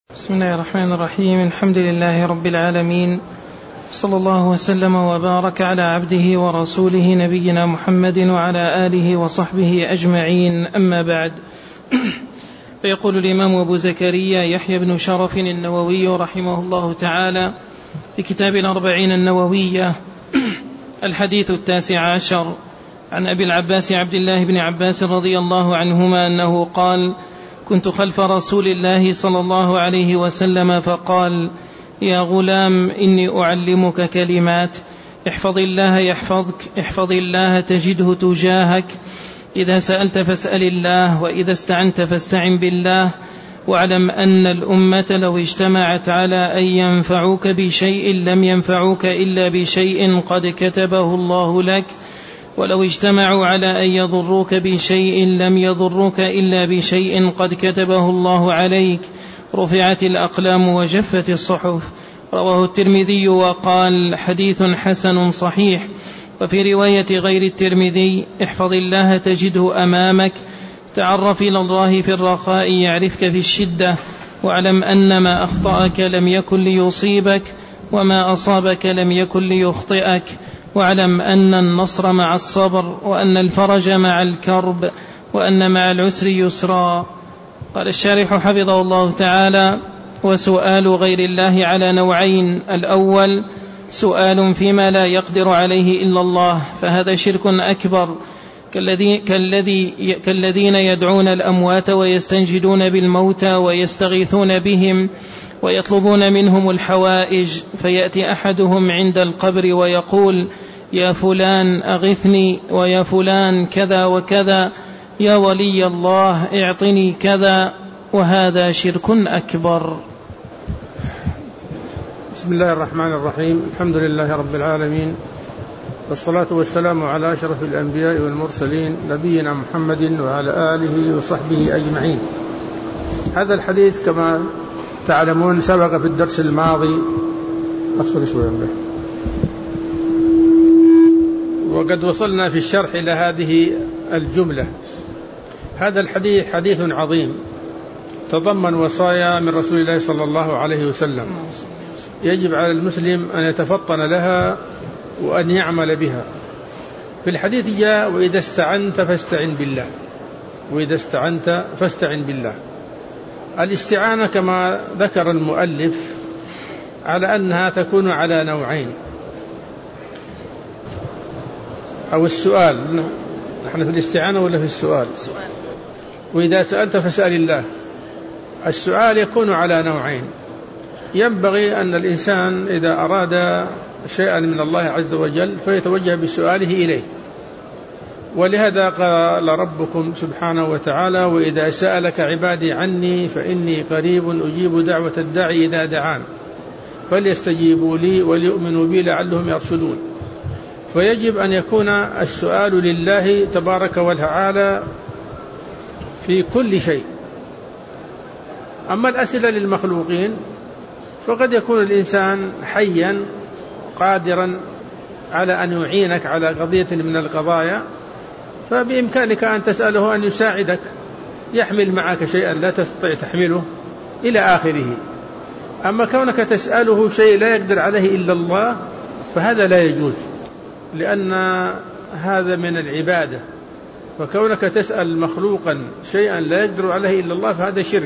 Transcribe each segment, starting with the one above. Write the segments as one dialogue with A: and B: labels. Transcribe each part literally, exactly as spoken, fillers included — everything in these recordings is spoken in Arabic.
A: بسم الله الرحمن الرحيم. الحمد لله رب العالمين، صلى الله وسلم وبارك على عبده ورسوله نبينا محمد وعلى آله وصحبه أجمعين، أما بعد. فيقول الإمام أبو زكريا يحيى بن شرف النووي رحمه الله تعالى في كتاب الأربعين النووية الحديث التاسع عشر عن أبي العباس عبد الله بن عباس رضي الله عنهما أنه قال: كنت خلف رسول الله صلى الله عليه وسلم فقال: يا غلام إني أعلمك كلمات، احفظ الله يحفظك، احفظ الله تجده تجاهك، إذا سألت فاسأل الله، وإذا استعنت فاستعن بالله، واعلم أن الأمة لو اجتمعت على أن ينفعوك بشيء لم ينفعوك إلا بشيء قد كتبه الله لك، ولو اجتمعوا على أن يضروك بشيء لم يضروك إلا بشيء قد كتبه الله عليك، رفعت الأقلام وجفت الصحف. رواه الترمذي وقال: حديث حسن صحيح. وفي رواية غير الترمذي: احفظ الله تجده أمامك، تعرف إلى الله في الرخاء يعرفك في الشدة، واعلم أن ما أخطأك لم يكن ليصيبك، وما أصابك لم يكن ليخطئك، واعلم أن النصر مع الصبر، وأن الفرج مع الكرب، وأن مع العسر يسرا. قال الشارح حفظه الله تعالى: وسؤال غير الله على نوعين: الأول سؤال فيما لا يقدر عليه إلا الله، فهذا شرك أكبر، كالذي كالذي كالذين يدعون الأموات ويستنجدون بالموتى ويستغيثون بهم ويطلبون منهم الحوائج، فيأتي أحدهم عند القبر ويقول: يا فلان أغثني، ويا فلان كذا وكذا، يا ولي الله اعطني كذا، وهذا شرك أكبر.
B: بسم الله الرحمن الرحيم. الحمد لله رب العالمين، والصلاة والسلام على أشرف الأنبياء والمرسلين، نبينا محمد وعلى آله وصحبه أجمعين. هذا الحديث كما تعلمون سبق في الدرس الماضي، أدخل شوية به، وقد وصلنا في الشرح إلى هذه الجملة. هذا الحديث حديث عظيم تضمن وصايا من رسول الله صلى الله عليه وسلم، يجب على المسلم أن يتفطن لها وأن يعمل بها. في الحديث جاء: وإذا استعنت فاستعن بالله، وإذا استعنت فاستعن بالله. الاستعانة كما ذكر المؤلف على أنها تكون على نوعين، أو السؤال، نحن في الاستعانة ولا في السؤال؟ وإذا سألت فاسأل الله. السؤال يكون على نوعين: ينبغي أن الإنسان إذا أراد شيئا من الله عز وجل فيتوجه بسؤاله إليه، ولهذا قال ربكم سبحانه وتعالى: وإذا سألك عبادي عني فإني قريب أجيب دعوة الداعي إذا دعان فليستجيبوا لي وليؤمنوا بي لعلهم يرشدون. فيجب أن يكون السؤال لله تبارك وتعالى في كل شيء. أما الأسئلة للمخلوقين فقد يكون الإنسان حيا قادرا على أن يعينك على قضية من القضايا، فبإمكانك أن تسأله أن يساعدك، يحمل معك شيئا لا تستطيع تحمله إلى آخره. أما كونك تسأله شيء لا يقدر عليه إلا الله فهذا لا يجوز، لأن هذا من العبادة. فكونك تسأل مخلوقا شيئا لا يقدر عليه إلا الله فهذا شرك.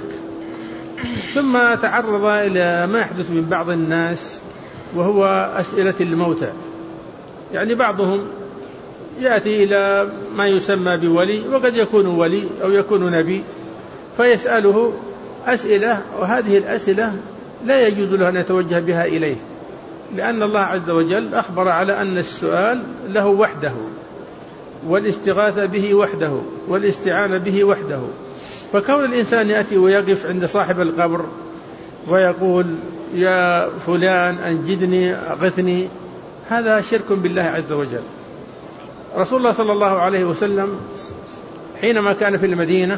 B: ثم تعرض إلى ما يحدث من بعض الناس، وهو أسئلة الموتى. يعني بعضهم يأتي إلى ما يسمى بولي، وقد يكون ولي أو يكون نبي، فيسأله أسئلة، وهذه الأسئلة لا يجوز له أن يتوجه بها إليه، لأن الله عز وجل أخبر على أن السؤال له وحده، والاستغاثة به وحده، والاستعانة به وحده. فكون الإنسان يأتي ويقف عند صاحب القبر ويقول: يا فلان أنجدني أغثني، هذا شرك بالله عز وجل. رسول الله صلى الله عليه وسلم حينما كان في المدينة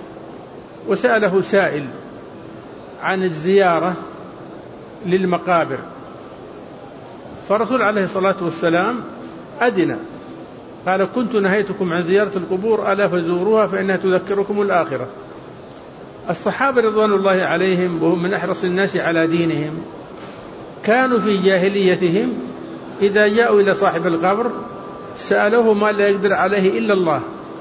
B: وسأله سائل عن الزيارة للمقابر، فرسول عليه الصلاة والسلام أذن، قال: كنت نهيتكم عن زيارة القبور ألا فزوروها فإنها تذكركم الآخرة. الصحابة رضوان الله عليهم وهم من أحرص الناس على دينهم كانوا في جاهليتهم إذا جاءوا إلى صاحب القبر سألوه ما لا يقدر عليه إلا الله.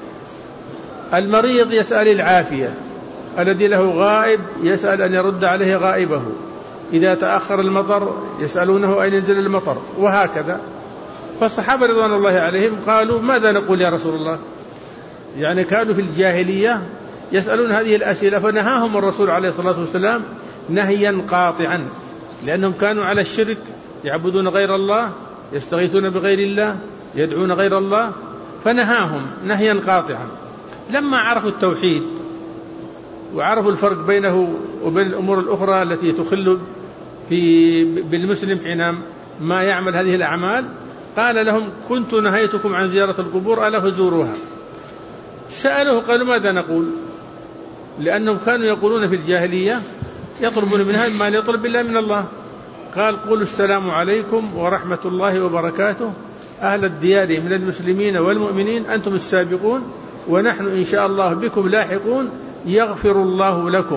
B: المريض يسأل العافية، الذي له غائب يسأل أن يرد عليه غائبه، إذا تأخر المطر يسألونه أين ينزل المطر، وهكذا. فالصحابة رضوان الله عليهم قالوا ماذا نقول يا رسول الله؟ يعني كانوا في الجاهلية يسألون هذه الأسئلة، فنهاهم الرسول عليه الصلاة والسلام نهيا قاطعا، لأنهم كانوا على الشرك، يعبدون غير الله، يستغيثون بغير الله، يدعون غير الله، فنهاهم نهيا قاطعا. لما عرفوا التوحيد وعرفوا الفرق بينه وبين الأمور الأخرى التي تخل في بالمسلم حين ما يعمل هذه الأعمال، قال لهم كنت نهيتكم عن زيارة القبور ألا فزوروها. سألوه قالوا ماذا نقول؟ لأنهم كانوا يقولون في الجاهلية يطلبون منها ما لا يطلب إلا من الله. قال قولوا السلام عليكم ورحمة الله وبركاته أهل الديار من المسلمين والمؤمنين أنتم السابقون ونحن إن شاء الله بكم لاحقون يغفر الله لكم.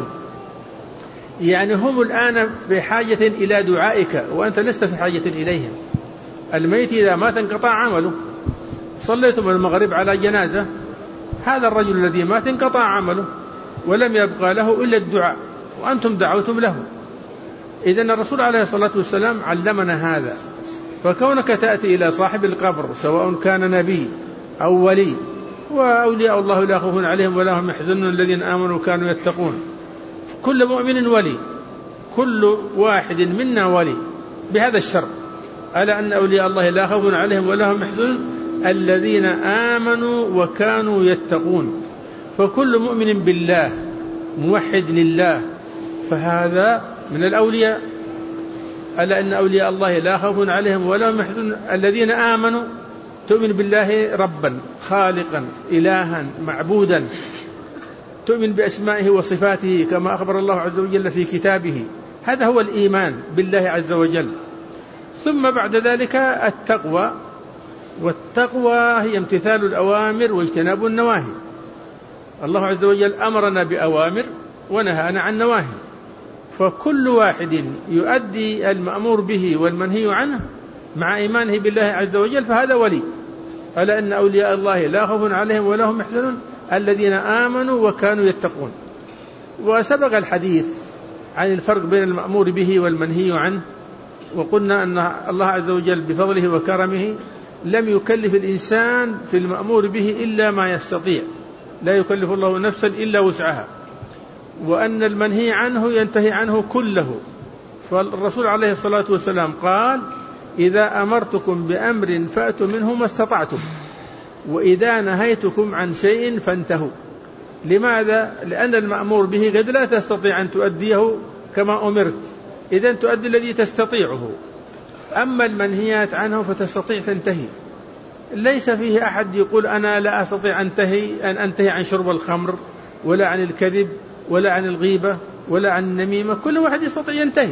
B: يعني هم الآن بحاجة إلى دعائك وأنت لست في حاجة إليهم. الميت إذا مات انقطع عمله. صليتم المغرب على جنازة، هذا الرجل الذي مات انقطع عمله ولم يبقى له إلا الدعاء وأنتم دعوتم له. إذن الرسول عليه الصلاة والسلام علمنا هذا. فكونك تأتي إلى صاحب القبر سواء كان نبي أو ولي، وأولياء الله لا خوف عليهم ولا هم يحزنون الذين آمنوا كانوا يتقون، كل مؤمن ولي، كل واحد منا ولي بهذا الشرط، ألا أن أولياء الله لا خوف عليهم ولا هم يحزنون الذين آمنوا وكانوا يتقون. فكل مؤمن بالله موحد لله فهذا من الأولياء. ألا أن أولياء الله لا خوف عليهم ولا هم يحزنون الذين آمنوا، تؤمن بالله ربا خالقا إلها معبودا، تؤمن بأسمائه وصفاته كما أخبر الله عز وجل في كتابه، هذا هو الإيمان بالله عز وجل. ثم بعد ذلك التقوى، والتقوى هي امتثال الأوامر واجتناب النواهي. الله عز وجل أمرنا بأوامر ونهانا عن نواهي، فكل واحد يؤدي المأمور به والمنهي عنه مع إيمانه بالله عز وجل فهذا ولي. ألا أن أولياء الله لا خوف عليهم ولا هم يحزنون الذين آمنوا وكانوا يتقون. وسبق الحديث عن الفرق بين المأمور به والمنهي عنه، وقلنا أن الله عز وجل بفضله وكرمه لم يكلف الإنسان في المأمور به إلا ما يستطيع، لا يكلف الله نفسا إلا وسعها، وأن المنهي عنه ينتهي عنه كله. فالرسول عليه الصلاة والسلام قال إذا أمرتكم بأمر فأتوا منه ما استطعتم، وإذا نهيتكم عن شيء فانتهوا. لماذا؟ لأن المأمور به قد لا تستطيع أن تؤديه كما أمرت، إذن تؤدي الذي تستطيعه. أما المنهيات عنه فتستطيع تنتهي. ليس فيه أحد يقول أنا لا أستطيع أنتهي أن أنتهي عن شرب الخمر ولا عن الكذب ولا عن الغيبة ولا عن النميمة، كل واحد يستطيع ينتهي.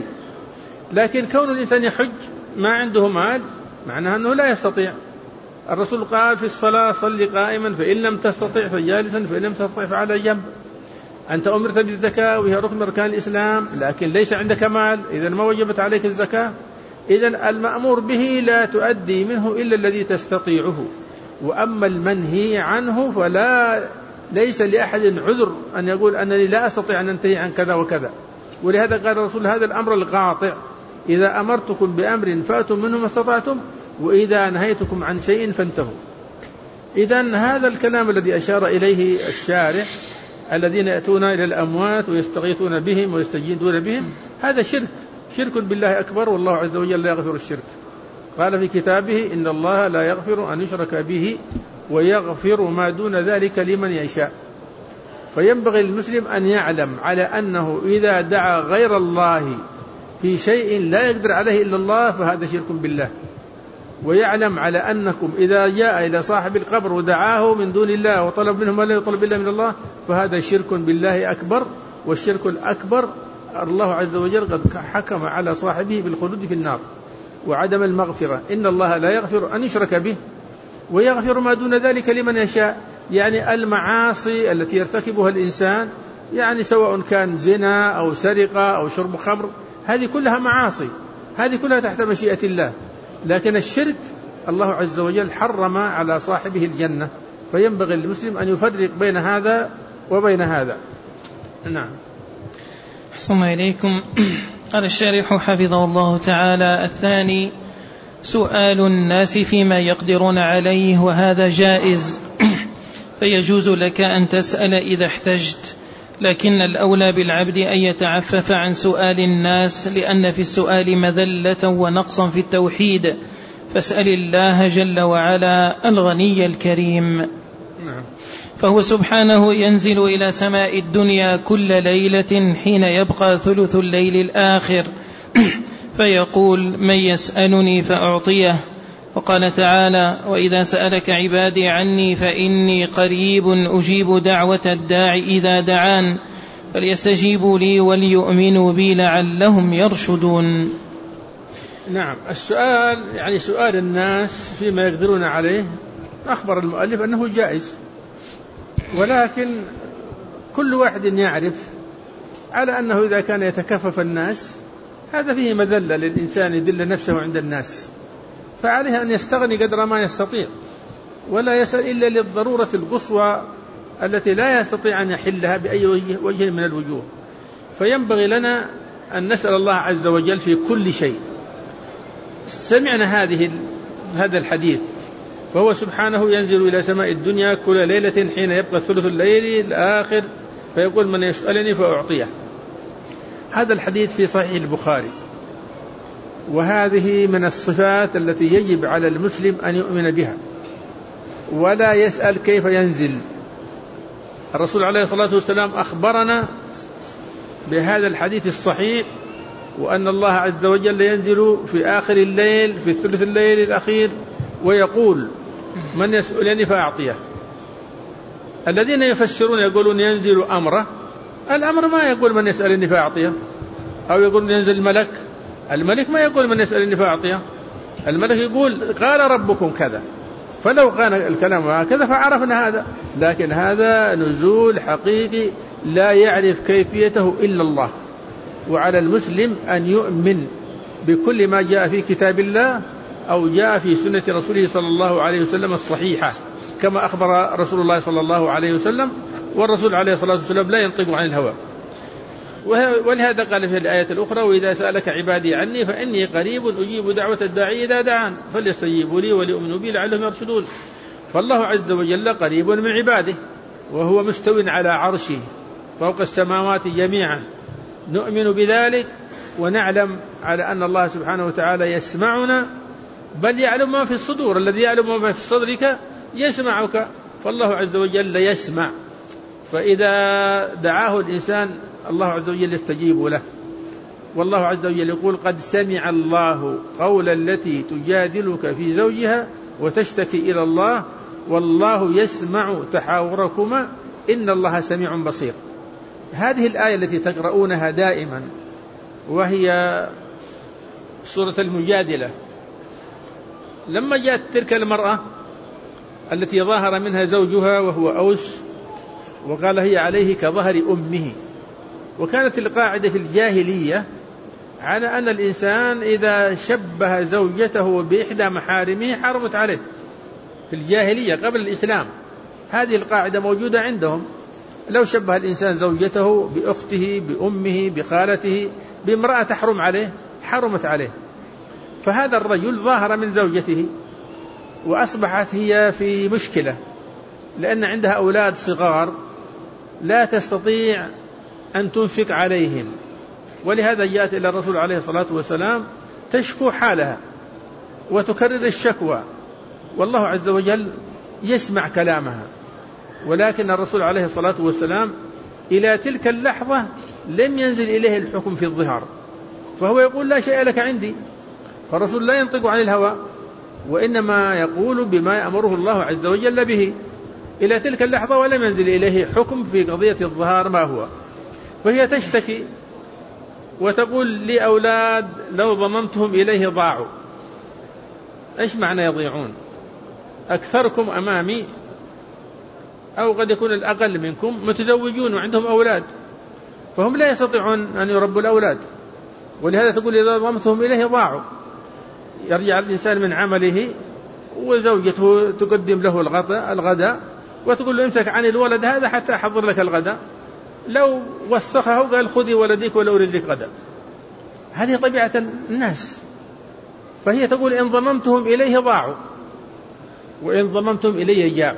B: لكن كون الإنسان يحج ما عنده مال معناه أنه لا يستطيع. الرسول قال في الصلاة صل قائما فإن لم تستطيع فجالسا فإن لم تستطيع فعلى جنب. أنت أمرت بالزكاة وهي ركن أركان الإسلام لكن ليس عندك مال، إذن ما وجبت عليك الزكاة. إذن المأمور به لا تؤدي منه إلا الذي تستطيعه، وأما المنهي عنه فلا ليس لأحد عذر أن يقول أنني لا أستطيع أن أنتهي عن كذا وكذا. ولهذا قال الرسول هذا الأمر القاطع إذا أمرتكم بأمر فأتوا منه ما استطعتم وإذا نهيتكم عن شيء فانتهوا. إذن هذا الكلام الذي أشار إليه الشارح الذين يأتون إلى الأموات ويستغيثون بهم ويستجيدون بهم هذا شرك، شرك بالله أكبر، والله عز وجل لا يغفر الشرك. قال في كتابه إن الله لا يغفر أن يشرك به ويغفر ما دون ذلك لمن يشاء. فينبغي للمسلم أن يعلم على أنه إذا دعا غير الله في شيء لا يقدر عليه إلا الله فهذا شرك بالله، ويعلم على أنكم إذا جاء إلى صاحب القبر ودعاه من دون الله وطلب منه ما لا يطلب إلا من الله فهذا شرك بالله أكبر. والشرك الأكبر الله عز وجل قد حكم على صاحبه بالخلود في النار وعدم المغفرة. إن الله لا يغفر أن يشرك به ويغفر ما دون ذلك لمن يشاء. يعني المعاصي التي يرتكبها الإنسان يعني سواء كان زنا أو سرقة أو شرب خمر، هذه كلها معاصي، هذه كلها تحت مشيئة الله. لكن الشرك الله عز وجل حرم على صاحبه الجنة، فينبغي للمسلم أن يفرق بين هذا وبين هذا. نعم.
A: أحسن إليكم. قال الشارح حفظه الله تعالى: الثاني سؤال الناس فيما يقدرون عليه، وهذا جائز، فيجوز لك أن تسأل إذا احتجت، لكن الأولى بالعبد أن يتعفف عن سؤال الناس، لأن في السؤال مذلة ونقصا في التوحيد، فاسأل الله جل وعلا الغني الكريم. فهو سبحانه ينزل إلى سماء الدنيا كل ليلة حين يبقى ثلث الليل الآخر فيقول: من يسألني فأعطيه. وقال تعالى: وإذا سألك عبادي عني فإني قريب أجيب دعوة الداع إذا دعان فليستجيبوا لي وليؤمنوا بي لعلهم يرشدون.
B: نعم. السؤال يعني سؤال الناس فيما يقدرون عليه، أخبر المؤلف أنه جائز، ولكن كل واحد يعرف على أنه إذا كان يتكفف الناس هذا فيه مذلة للإنسان يذل نفسه عند الناس، فعليه أن يستغني قدر ما يستطيع، ولا يسأل إلا للضرورة القصوى التي لا يستطيع أن يحلها بأي وجه من الوجوه. فينبغي لنا أن نسأل الله عز وجل في كل شيء. سمعنا هذه هذا الحديث: فهو سبحانه ينزل إلى سماء الدنيا كل ليلة حين يبقى ثلث الليل الآخر فيقول: من يسألني فأعطيه. هذا الحديث في صحيح البخاري، وهذه من الصفات التي يجب على المسلم أن يؤمن بها ولا يسأل كيف ينزل. الرسول عليه الصلاة والسلام أخبرنا بهذا الحديث الصحيح، وأن الله عز وجل ينزل في آخر الليل في الثلث الليل الأخير ويقول: من يسألني فأعطيه. الذين يفسرون يقولون ينزل أمره، الأمر ما يقول من يسألني فأعطيه، أو يقول ينزل الملك، الملك ما يقول من يسألني فأعطيه، الملك يقول قال ربكم كذا، فلو كان الكلام هكذا فعرفنا هذا. لكن هذا نزول حقيقي لا يعرف كيفيته إلا الله، وعلى المسلم أن يؤمن بكل ما جاء في كتاب الله أو جاء في سنة رسوله صلى الله عليه وسلم الصحيحة، كما أخبر رسول الله صلى الله عليه وسلم، والرسول عليه الصلاة والسلام لا ينطق عن الهوى. ولهذا قال في الآية الأخرى: وإذا سألك عبادي عني فإني قريب أجيب دعوة الداعي إذا دعان فليستجيبوا لي وليؤمنوا بي لعلهم يرشدون. فالله عز وجل قريب من عباده، وهو مستو على عرشه فوق السماوات جميعا، نؤمن بذلك ونعلم على أن الله سبحانه وتعالى يسمعنا، بل يعلم ما في الصدور، الذي يعلم ما في صدرك يسمعك، فالله عز وجل يسمع. فإذا دعاه الإنسان الله عز وجل يستجيب له. والله عز وجل يقول: قد سمع الله قول التي تجادلك في زوجها وتشتكي إلى الله والله يسمع تحاوركما إن الله سميع بصير. هذه الآية التي تقرؤونها دائما، وهي سورة المجادلة، لما جاءت تلك المرأة التي ظاهر منها زوجها وهو أوس وقال هي عليه كظهر أمه، وكانت القاعدة في الجاهلية على أن الإنسان إذا شبه زوجته بإحدى محارمه حرمت عليه، في الجاهلية قبل الإسلام هذه القاعدة موجودة عندهم. لو شبه الإنسان زوجته بأخته بأمه بخالته بامرأة تحرم عليه حرمت عليه. فهذا الرجل ظاهر من زوجته وأصبحت هي في مشكلة، لأن عندها أولاد صغار لا تستطيع أن تنفق عليهم، ولهذا جاءت إلى الرسول عليه الصلاة والسلام تشكو حالها وتكرر الشكوى، والله عز وجل يسمع كلامها. ولكن الرسول عليه الصلاة والسلام إلى تلك اللحظة لم ينزل إليه الحكم في الظهار، فهو يقول لا شيء لك عندي، فالرسول لا ينطق عن الهوى وإنما يقول بما يأمره الله عز وجل به إلى تلك اللحظة، ولم ينزل إليه حكم في قضية الظهار ما هو. فهي تشتكي وتقول لي أولاد لو ضممتهم إليه ضاعوا. إيش معنى يضيعون؟ أكثركم أمامي أو قد يكون الأقل منكم متزوجون وعندهم أولاد، فهم لا يستطيعون أن يربوا الأولاد، ولهذا تقول إذا ضمتهم إليه ضاعوا. يرجع الإنسان من عمله وزوجته تقدم له الغداء وتقول له امسك عن الولد هذا حتى أحضر لك الغداء، لو وسخه قال خذي ولدك ولا أريد لك غداء. هذه طبيعة الناس. فهي تقول إن ضممتهم إليه ضاعوا وإن ضممتهم إليه جاعوا.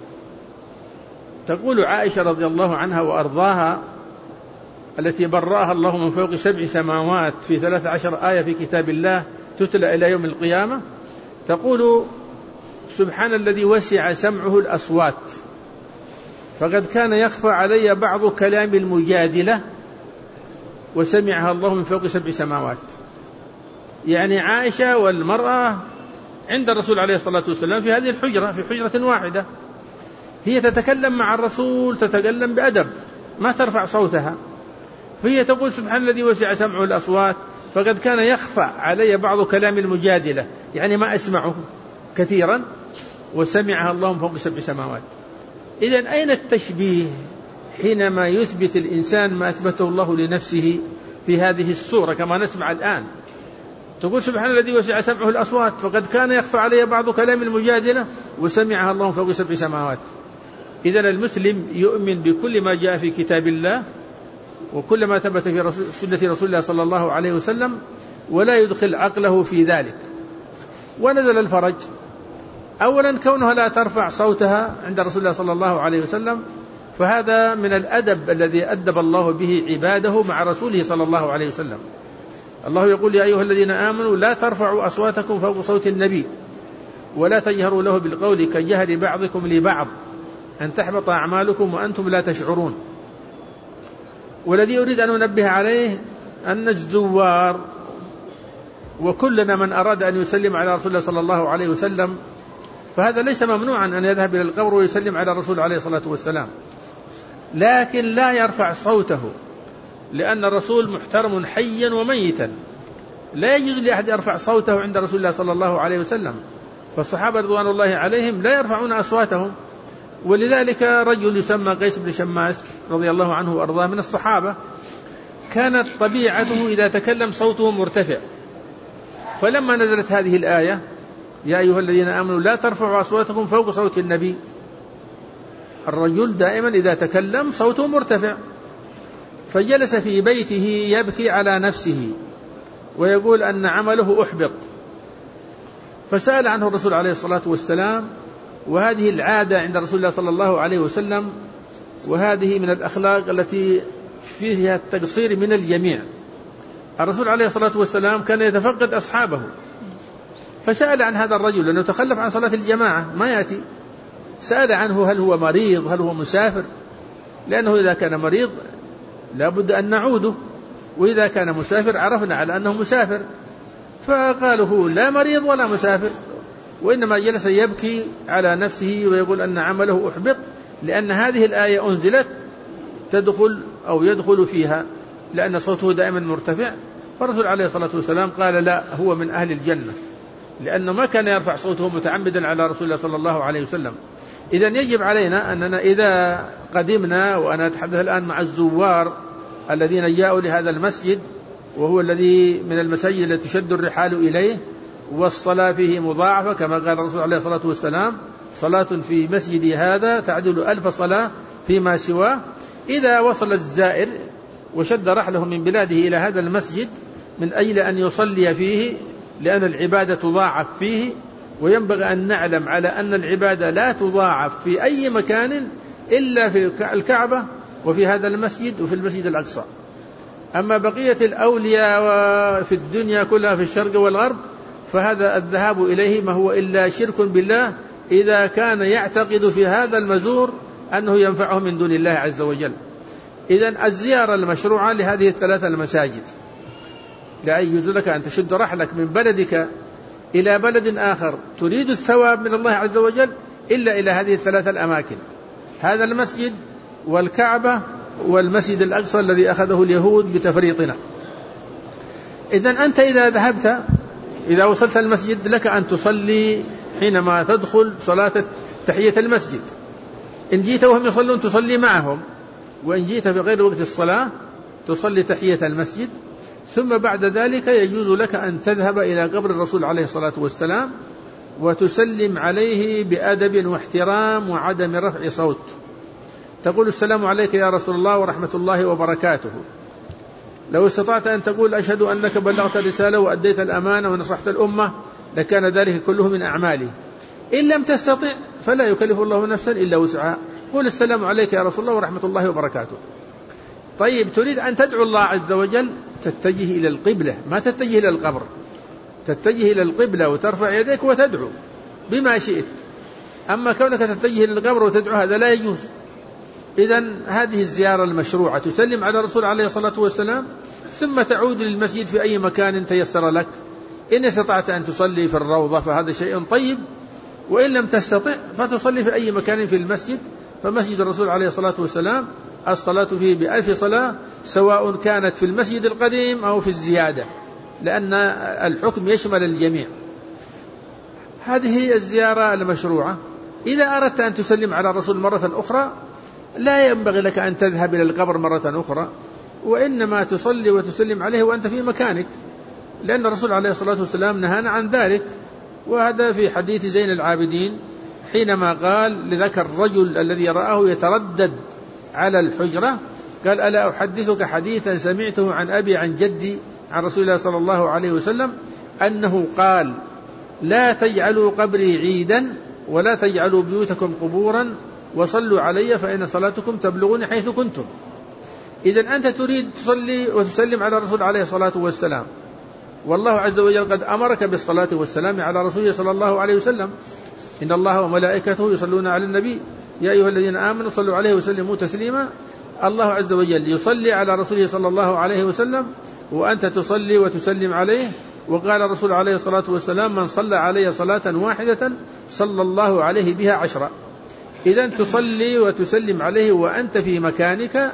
B: تقول عائشة رضي الله عنها وأرضاها التي برأها الله من فوق سبع سماوات في ثلاث عشر آية في كتاب الله تتلى إلى يوم القيامة، تقول سبحان الذي وسع سمعه الأصوات فقد كان يخفى علي بعض كلام المجادلة وسمعها الله من فوق سبع سماوات. يعني عائشة والمرأة عند الرسول عليه الصلاة والسلام في هذه الحجرة، في حجرة واحدة، هي تتكلم مع الرسول تتكلم بأدب ما ترفع صوتها، فهي تقول سبحان الذي وسع سمعه الأصوات فقد كان يخفى علي بعض كلام المجادلة، يعني ما أسمعه كثيرا، وسمعها الله من فوق سبع سماوات. إذن أين التشبيه حينما يثبت الإنسان ما أثبته الله لنفسه في هذه الصورة كما نسمع الآن؟ تقول سبحان الذي وسع سمعه الأصوات فقد كان يخفى علي بعض كلام المجادلة وسمعها الله من فوق سبع سماوات. إذن المسلم يؤمن بكل ما جاء في كتاب الله وكل ما ثبت في سنة رسول الله صلى الله عليه وسلم، ولا يدخل عقله في ذلك. ونزل الفرج. أولا كونها لا ترفع صوتها عند رسول الله صلى الله عليه وسلم، فهذا من الأدب الذي أدب الله به عباده مع رسوله صلى الله عليه وسلم. الله يقول يا أيها الذين آمنوا لا ترفعوا أصواتكم فوق صوت النبي ولا تجهروا له بالقول كجهر بعضكم لبعض أن تحبط أعمالكم وأنتم لا تشعرون. والذي أريد أن أنبه عليه أن الزوار وكلنا من أراد أن يسلم على رسول الله صلى الله عليه وسلم فهذا ليس ممنوعا أن يذهب إلى القبر ويسلم على الرسول عليه الصلاة والسلام، لكن لا يرفع صوته، لأن الرسول محترم حيا وميتا، لا يجوز لأحد يرفع صوته عند رسول الله صلى الله عليه وسلم. فالصحابة رضوان الله عليهم لا يرفعون أصواتهم. ولذلك رجل يسمى قيس بن شماس رضي الله عنه وأرضاه من الصحابة كانت طبيعته إذا تكلم صوته مرتفع، فلما نزلت هذه الآية يا أيها الذين آمنوا لا ترفعوا أصواتكم فوق صوت النبي، الرجل دائما إذا تكلم صوته مرتفع، فجلس في بيته يبكي على نفسه ويقول أن عمله أحبط. فسأل عنه الرسول عليه الصلاة والسلام، وهذه العادة عند رسول الله صلى الله عليه وسلم، وهذه من الأخلاق التي فيها التقصير من الجميع. الرسول عليه الصلاة والسلام كان يتفقد أصحابه، فسأل عن هذا الرجل لأنه تخلف عن صلاة الجماعة ما يأتي، سأل عنه هل هو مريض هل هو مسافر، لأنه إذا كان مريض لابد أن نعوده، وإذا كان مسافر عرفنا على أنه مسافر. فقالوا هو لا مريض ولا مسافر، وإنما جلس يبكي على نفسه ويقول أن عمله أحبط، لأن هذه الآية أنزلت تدخل أو يدخل فيها، لأن صوته دائما مرتفع. فالرسول عليه الصلاة والسلام قال لا، هو من أهل الجنة، لأنه ما كان يرفع صوته متعمدا على رسول الله صلى الله عليه وسلم. إذن يجب علينا أننا إذا قدمنا، وأنا أتحدث الآن مع الزوار الذين جاءوا لهذا المسجد، وهو الذي من المساجد التي تشد الرحال إليه، والصلاة فيه مضاعفة كما قال الرسول عليه الصلاة والسلام صلاة في مسجدي هذا تعدل ألف صلاة فيما سواه. إذا وصل الزائر وشد رحله من بلاده إلى هذا المسجد من أجل أن يصلي فيه، لأن العبادة تضاعف فيه، وينبغي أن نعلم على أن العبادة لا تضاعف في أي مكان إلا في الكعبة وفي هذا المسجد وفي المسجد الأقصى. أما بقية الأولياء في الدنيا كلها في الشرق والغرب فهذا الذهاب إليه ما هو إلا شرك بالله، إذا كان يعتقد في هذا المزور أنه ينفعه من دون الله عز وجل. إذن الزيارة المشروعة لهذه الثلاثة المساجد، لا يجوز لك أن تشد رحلك من بلدك إلى بلد آخر تريد الثواب من الله عز وجل إلا إلى هذه الثلاثة الأماكن، هذا المسجد والكعبة والمسجد الأقصى الذي أخذه اليهود بتفريطنا. إذن أنت إذا ذهبت إذا وصلت المسجد لك أن تصلي حينما تدخل صلاة تحية المسجد، إن جيت وهم يصلون تصلي معهم، وإن جيت في غير وقت الصلاة تصلي تحية المسجد. ثم بعد ذلك يجوز لك أن تذهب إلى قبر الرسول عليه الصلاة والسلام وتسلم عليه بأدب واحترام وعدم رفع صوت، تقول السلام عليك يا رسول الله ورحمة الله وبركاته. لو استطعت أن تقول أشهد أنك بلغت الرسالة وأديت الأمانة ونصحت الأمة لكان ذلك كله من أعماله. إن لم تستطع فلا يكلف الله نفسا إلا وسعها، قل السلام عليك يا رسول الله ورحمة الله وبركاته. طيب تريد أن تدعو الله عز وجل تتجه إلى القبلة، ما تتجه إلى القبر، تتجه إلى القبلة وترفع يديك وتدعو بما شئت. أما كونك تتجه إلى القبر وتدعو هذا لا يجوز. إذن هذه الزيارة المشروعة، تسلم على الرسول عليه الصلاة والسلام ثم تعود للمسجد في أي مكان تيسر لك. إن استطعت أن تصلي في الروضة فهذا شيء طيب، وإن لم تستطع فتصلي في أي مكان في المسجد. فمسجد الرسول عليه الصلاة والسلام الصلاة فيه بألف صلاة، سواء كانت في المسجد القديم أو في الزيادة، لأن الحكم يشمل الجميع. هذه الزيارة المشروعة. إذا أردت أن تسلم على الرسول مرة أخرى لا ينبغي لك أن تذهب إلى القبر مرة أخرى، وإنما تصلي وتسلم عليه وأنت في مكانك، لأن الرسول عليه الصلاة والسلام نهانا عن ذلك. وهذا في حديث زين العابدين حينما قال لذاك الرجل الذي رآه يتردد على الحجرة، قال ألا أحدثك حديثا سمعته عن أبي عن جدي عن رسول الله صلى الله عليه وسلم أنه قال لا تجعلوا قبري عيدا ولا تجعلوا بيوتكم قبورا وصلوا علي فإن صلاتكم تبلغني حيث كنتم. إذن أنت تريد تصلي وتسلم على الرسول عليه الصلاة والسلام، والله عز وجل قد أمرك بالصلاة والسلام على رسوله صلى الله عليه وسلم، إن الله وملائكته يصلون على النبي يا أيها الذين آمنوا صلوا عليه وسلموا تسليما. الله عز وجل يصلي على رسوله صلى الله عليه وسلم وأنت تصلي وتسلم عليه. وقال الرسول عليه الصلاة والسلام من صلى علي صلاة واحدة صلى الله عليه بها عشرة. إذن تصلي وتسلم عليه وأنت في مكانك،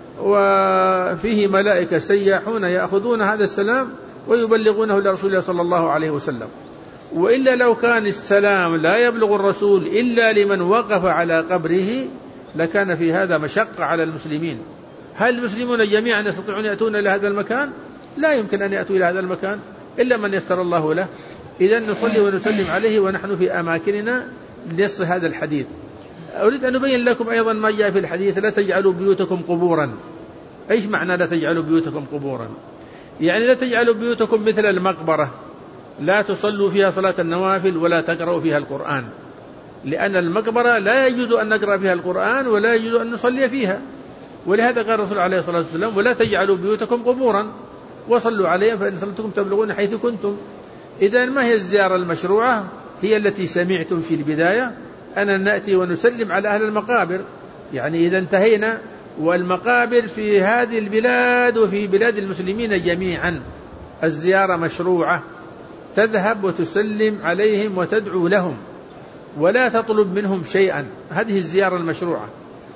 B: وفيه ملائكة سياحون يأخذون هذا السلام ويبلغونه لرسول الله صلى الله عليه وسلم. وإلا لو كان السلام لا يبلغ الرسول إلا لمن وقف على قبره لكان في هذا مشقة على المسلمين. هل المسلمون جميعا يستطيعون يأتون إلى هذا المكان؟ لا يمكن أن يأتوا إلى هذا المكان إلا من يسر الله له. إذن نصلي ونسلم عليه ونحن في أماكننا لنص هذا الحديث. أريد أن أبين لكم أيضا ما جاء في الحديث لا تجعلوا بيوتكم قبورا. إيش معنى لا تجعلوا بيوتكم قبورا؟ يعني لا تجعلوا بيوتكم مثل المقبرة، لا تصلوا فيها صلاة النوافل ولا تقرأوا فيها القرآن، لأن المقبرة لا يجوز أن نقرأ فيها القرآن ولا يجوز أن نصلي فيها. ولهذا قال الرسول عليه الصلاة والسلام ولا تجعلوا بيوتكم قبورا وصلوا عليها فإن صلاتكم تبلغون حيث كنتم. إذن ما هي الزيارة المشروعة؟ هي التي سمعتم في البداية أن نأتي ونسلم على أهل المقابر. يعني إذا انتهينا والمقابر في هذه البلاد وفي بلاد المسلمين جميعا الزيارة مشروعة، تذهب وتسلم عليهم وتدعو لهم ولا تطلب منهم شيئا، هذه الزيارة المشروعة.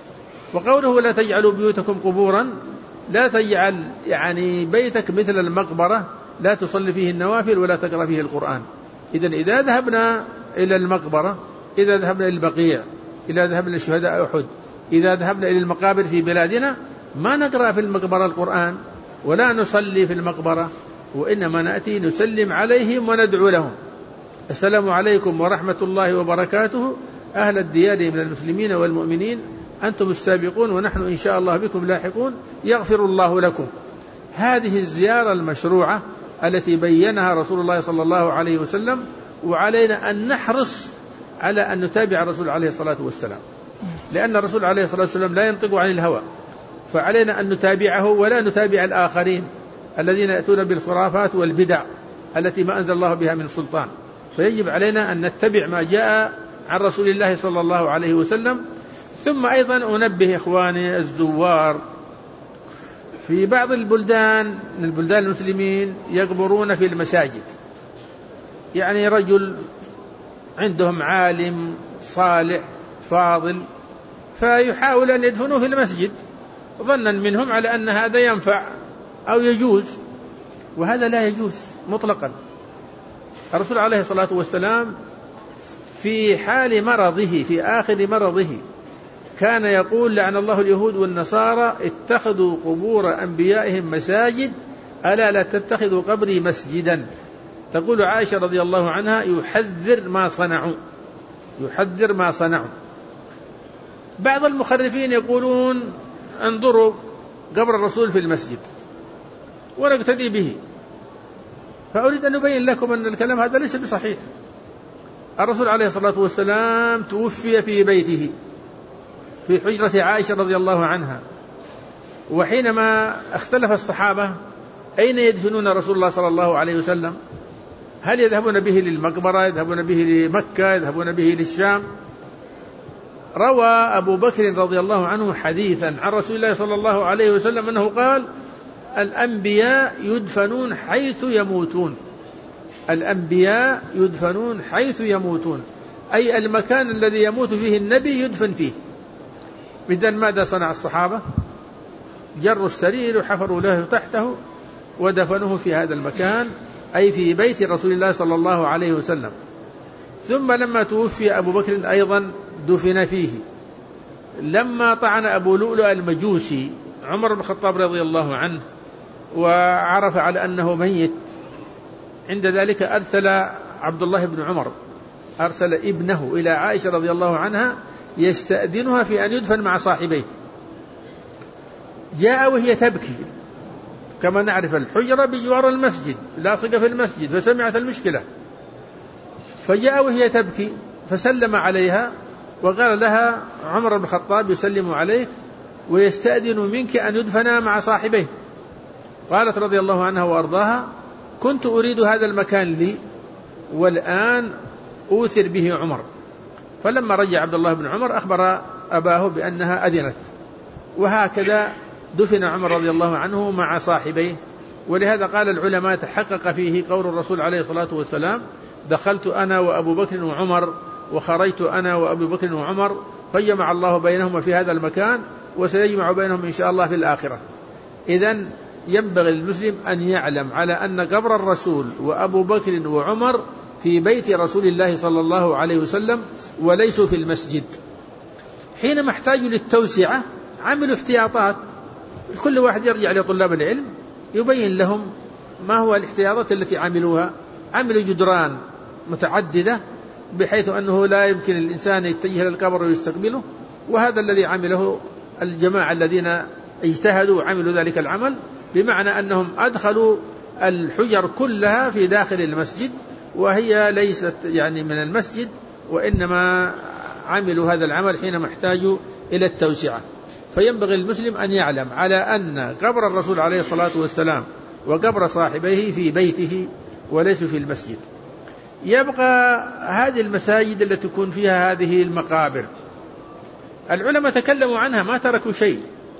B: وقوله لا تجعلوا بيوتكم قبورا، لا تجعل يعني بيتك مثل المقبرة لا تصلي فيه النوافل ولا تقرأ فيه القرآن. إذن إذا ذهبنا إلى المقبرة، إذا ذهبنا إلى البقيع، إذا ذهبنا إلى شهداء أحد، إذا ذهبنا إلى المقابر في بلادنا ما نقرأ في المقبرة القرآن ولا نصلي في المقبرة، وإنما نأتي نسلم عليهم وندعو لهم السلام عليكم ورحمة الله وبركاته أهل الديار من المسلمين والمؤمنين أنتم السابقون ونحن إن شاء الله بكم لاحقون يغفر الله لكم. هذه الزيارة المشروعة التي بينها رسول الله صلى الله عليه وسلم، وعلينا أن نحرص على أن نتابع الرسول عليه الصلاة والسلام، لأن الرسول عليه الصلاة والسلام لا ينطق عن الهوى، فعلينا أن نتابعه ولا نتابع الآخرين الذين يأتون بالخرافات والبدع التي ما أنزل الله بها من سلطان. فيجب علينا أن نتبع ما جاء عن رسول الله صلى الله عليه وسلم. ثم أيضا أنبه إخواني الزوار في بعض البلدان من البلدان المسلمين يقبرون في المساجد، يعني رجل عندهم عالم صالح فاضل فيحاول أن يدفنوه في المسجد ظنا منهم على أن هذا ينفع أو يجوز، وهذا لا يجوز مطلقا. الرسول عليه الصلاة والسلام في حال مرضه في آخر مرضه كان يقول لعن الله اليهود والنصارى اتخذوا قبور أنبيائهم مساجد ألا لا تتخذوا قبري مسجدا. تقول عائشة رضي الله عنها يحذر ما صنعوا يحذر ما صنعوا. بعض المخرفين يقولون انظروا قبر الرسول في المسجد ونقتدي به، فأريد أن أبين لكم أن الكلام هذا ليس بصحيح. الرسول عليه الصلاة والسلام توفي في بيته في حجرة عائشة رضي الله عنها، وحينما اختلف الصحابة أين يدفنون رسول الله صلى الله عليه وسلم، هل يذهبون به للمقبرة، يذهبون به لمكة، يذهبون به للشام، روى أبو بكر رضي الله عنه حديثا عن رسول الله صلى الله عليه وسلم أنه قال الأنبياء يدفنون حيث يموتون الأنبياء يدفنون حيث يموتون، أي المكان الذي يموت فيه النبي يدفن فيه. إذن ماذا صنع الصحابة؟ جروا السرير وحفروا له تحته ودفنوه في هذا المكان، أي في بيت رسول الله صلى الله عليه وسلم. ثم لما توفي أبو بكر أيضا دفن فيه. لما طعن أبو لؤلؤ المجوسي عمر بن الخطاب رضي الله عنه وعرف على أنه ميت، عند ذلك أرسل عبد الله بن عمر أرسل ابنه إلى عائشة رضي الله عنها يستأذنها في أن يدفن مع صاحبيه. جاء وهي تبكي، كما نعرف الحجرة بجوار المسجد لاصقة في المسجد، فسمعت المشكلة فجاء وهي تبكي فسلم عليها وقال لها عمر بن الخطاب يسلم عليك ويستأذن منك أن يدفن مع صاحبيه. قالت رضي الله عنها وأرضاها كنت أريد هذا المكان لي والآن أوثر به عمر. فلما رجع عبد الله بن عمر أخبر أباه بأنها أذنت، وهكذا دفن عمر رضي الله عنه مع صاحبيه. ولهذا قال العلماء تحقق فيه قول الرسول عليه الصلاة والسلام دخلت أنا وأبو بكر وعمر وخرجت أنا وأبو بكر وعمر فجمع الله بينهما في هذا المكان وسيجمع بينهم إن شاء الله في الآخرة. إذن ينبغي للمسلم أن يعلم على أن قبر الرسول وأبو بكر وعمر في بيت رسول الله صلى الله عليه وسلم وليسوا في المسجد. حينما احتاجوا للتوسعة عملوا احتياطات، كل واحد يرجع لطلاب العلم يبين لهم ما هو الاحتياطات التي عملوها. عملوا جدران متعددة بحيث أنه لا يمكن الإنسان يتجه للقبر ويستقبله، وهذا الذي عمله الجماعة الذين اجتهدوا وعملوا ذلك العمل، بمعنى أنهم أدخلوا الحجر كلها في داخل المسجد وهي ليست يعني من المسجد، وإنما عملوا هذا العمل حينما احتاجوا إلى التوسعة. فينبغي المسلم أن يعلم على أن قبر الرسول عليه الصلاة والسلام وقبر صاحبيه في بيته وليس في المسجد. يبقى هذه المساجد التي تكون فيها هذه المقابر، العلماء تكلموا عنها ما تركوا شيء.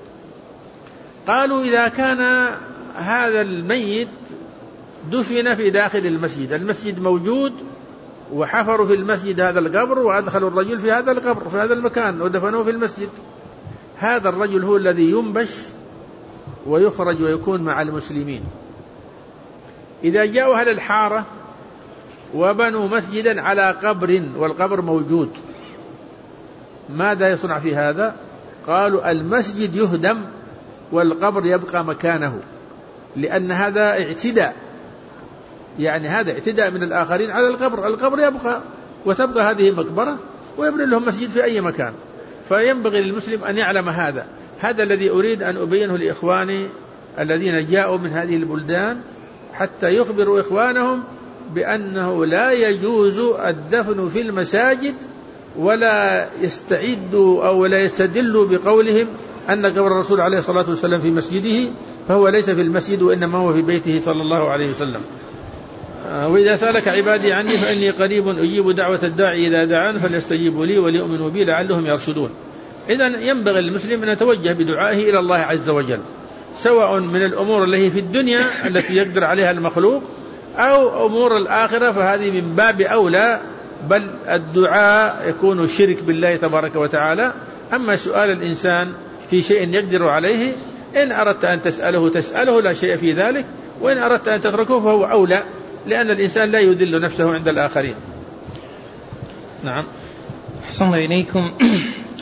B: قالوا إذا كان هذا الميت دفن في داخل المسجد، المسجد موجود وحفروا في المسجد هذا القبر وأدخلوا الرجل في هذا القبر في هذا المكان ودفنوه في المسجد، هذا الرجل هو الذي ينبش ويخرج ويكون مع المسلمين. إذا جاءوا أهل الحارة وبنوا مسجدا على قبر والقبر موجود، ماذا يصنع في هذا؟ قالوا المسجد يهدم والقبر يبقى مكانه، لأن هذا اعتداء، يعني هذا اعتداء من الآخرين على القبر. القبر يبقى وتبقى هذه مقبرة ويبني لهم مسجد في أي مكان. فينبغي للمسلم أن يعلم هذا. هذا الذي أريد أن أبينه لإخواني الذين جاءوا من هذه البلدان، حتى يخبروا إخوانهم بأنه لا يجوز الدفن في المساجد، ولا يستعدوا أو لا يستدلوا بقولهم أن قبر الرسول عليه الصلاة والسلام في مسجده، فهو ليس في المسجد وإنما هو في بيته صلى الله عليه وسلم. وإذا سألك عبادي عني فإني قريب أجيب دعوة الداعي إذا دعان فليستجيبوا لي وليؤمنوا بي لعلهم يرشدون. إذن ينبغي للمسلم أن يتوجه بدعائه إلى الله عز وجل، سواء من الأمور التي في الدنيا التي يقدر عليها المخلوق أو أمور الآخرة، فهذه من باب أولى، بل الدعاء يكون شرك بالله تبارك وتعالى. أما سؤال الإنسان في شيء يقدر عليه، إن أردت أن تسأله تسأله لا شيء في ذلك، وإن أردت أن تتركه فهو أولى، لأن الإنسان لا يذل نفسه عند الآخرين. نعم.
A: أحسن إليكم.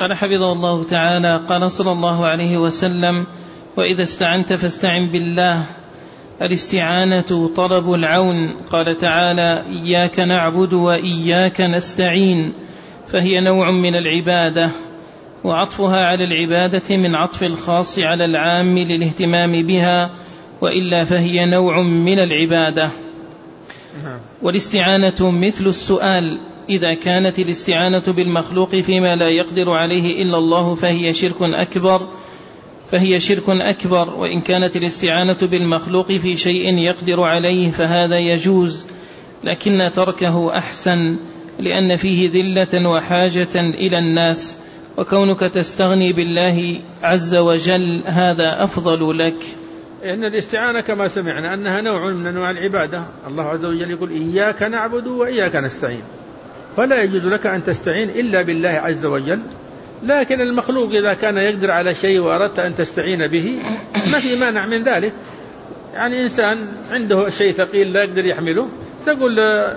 A: قال حفظه الله تعالى: قال صلى الله عليه وسلم: وإذا استعنت فاستعن بالله. الاستعانة طلب العون. قال تعالى: إياك نعبد وإياك نستعين، فهي نوع من العبادة، وعطفها على العبادة من عطف الخاص على العام للاهتمام بها، وإلا فهي نوع من العبادة. والاستعانة مثل السؤال. إذا كانت الاستعانة بالمخلوق فيما لا يقدر عليه إلا الله فهي شرك أكبر فهي شرك أكبر وإن كانت الاستعانة بالمخلوق في شيء يقدر عليه فهذا يجوز، لكن تركه أحسن، لأن فيه ذلة وحاجة إلى الناس، وكونك تستغني بالله عز وجل هذا أفضل لك.
B: إن الاستعانة كما سمعنا أنها نوع من أنواع العبادة. الله عز وجل يقول: إياك نعبد وإياك نستعين، فلا يجوز لك أن تستعين إلا بالله عز وجل. لكن المخلوق إذا كان يقدر على شيء وأردت أن تستعين به ما في مانع من ذلك. يعني إنسان عنده شيء ثقيل لا يقدر يحمله، تقول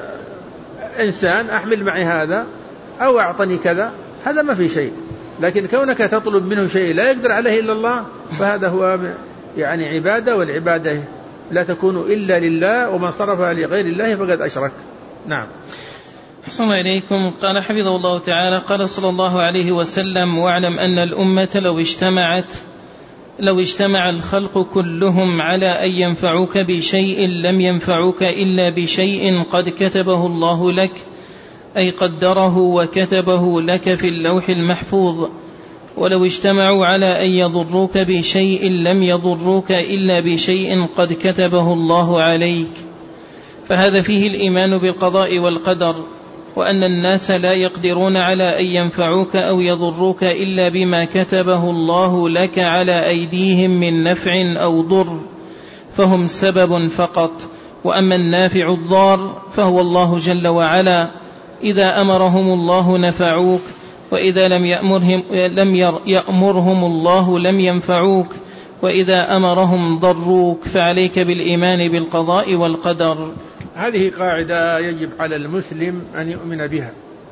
B: إنسان أحمل معي هذا أو أعطني كذا، هذا ما في شيء. لكن كونك تطلب منه شيء لا يقدر عليه إلا الله فهذا هو يعني عبادة، والعبادة لا تكون إلا لله، ومن صرفها لغير الله فقد أشرك. نعم.
A: أحسن إليكم. قال حفظه الله تعالى: قال صلى الله عليه وسلم: واعلم أن الأمة لو اجتمعت لو اجتمع الخلق كلهم على أن ينفعوك بشيء لم ينفعوك إلا بشيء قد كتبه الله لك، أي قدره وكتبه لك في اللوح المحفوظ. ولو اجتمعوا على أن يضروك بشيء لم يضروك إلا بشيء قد كتبه الله عليك. فهذا فيه الإيمان بالقضاء والقدر، وأن الناس لا يقدرون على أن ينفعوك أو يضروك إلا بما كتبه الله لك على أيديهم من نفع أو ضر، فهم سبب فقط. وأما النافع الضار فهو الله جل وعلا، إذا أمرهم الله نفعوك، وإذا لم يأمرهم, لم يأمرهم الله لم ينفعوك، وإذا أمرهم ضروك. فعليك بالإيمان بالقضاء والقدر.
B: هذه قاعدة يجب على المسلم أن يؤمن بها.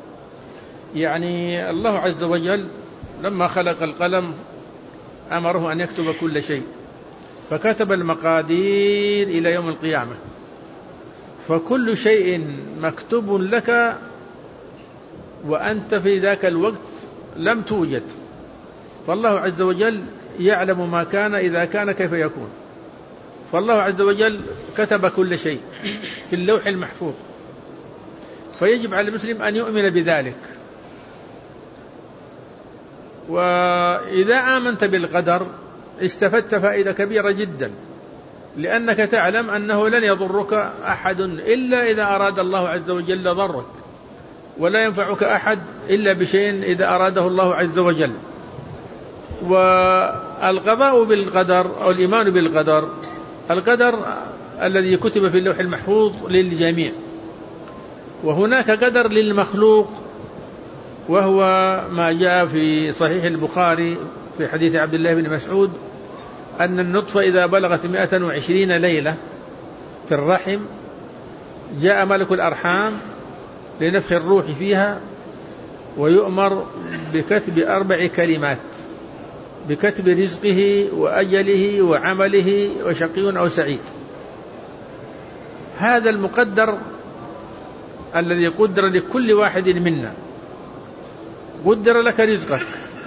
B: يعني الله عز وجل لما خلق القلم أمره أن يكتب كل شيء، فكتب المقادير إلى يوم القيامة، فكل شيء مكتوب لك وأنت في ذاك الوقت لم توجد، فالله عز وجل يعلم ما كان إذا كان كيف يكون. فالله عز وجل كتب كل شيء في اللوح المحفوظ، فيجب على المسلم أن يؤمن بذلك. وإذا آمنت بالقدر استفدت فائدة كبيرة جدا، لأنك تعلم أنه لن يضرك أحد إلا إذا أراد الله عز وجل ضرك، ولا ينفعك أحد إلا بشيء إذا أراده الله عز وجل. والقضاء بالقدر أو الإيمان بالقدر، القدر الذي كتب في اللوح المحفوظ للجميع، وهناك قدر للمخلوق، وهو ما جاء في صحيح البخاري في حديث عبد الله بن مسعود أن النطفة إذا بلغت مئة وعشرين ليلة في الرحم جاء ملك الأرحام لنفخ الروح فيها، ويؤمر بكتب أربع كلمات: بكتب رزقه وأجله وعمله وشقي أو سعيد. هذا المقدر الذي قدر لكل واحد منا. قدر لك رزقك،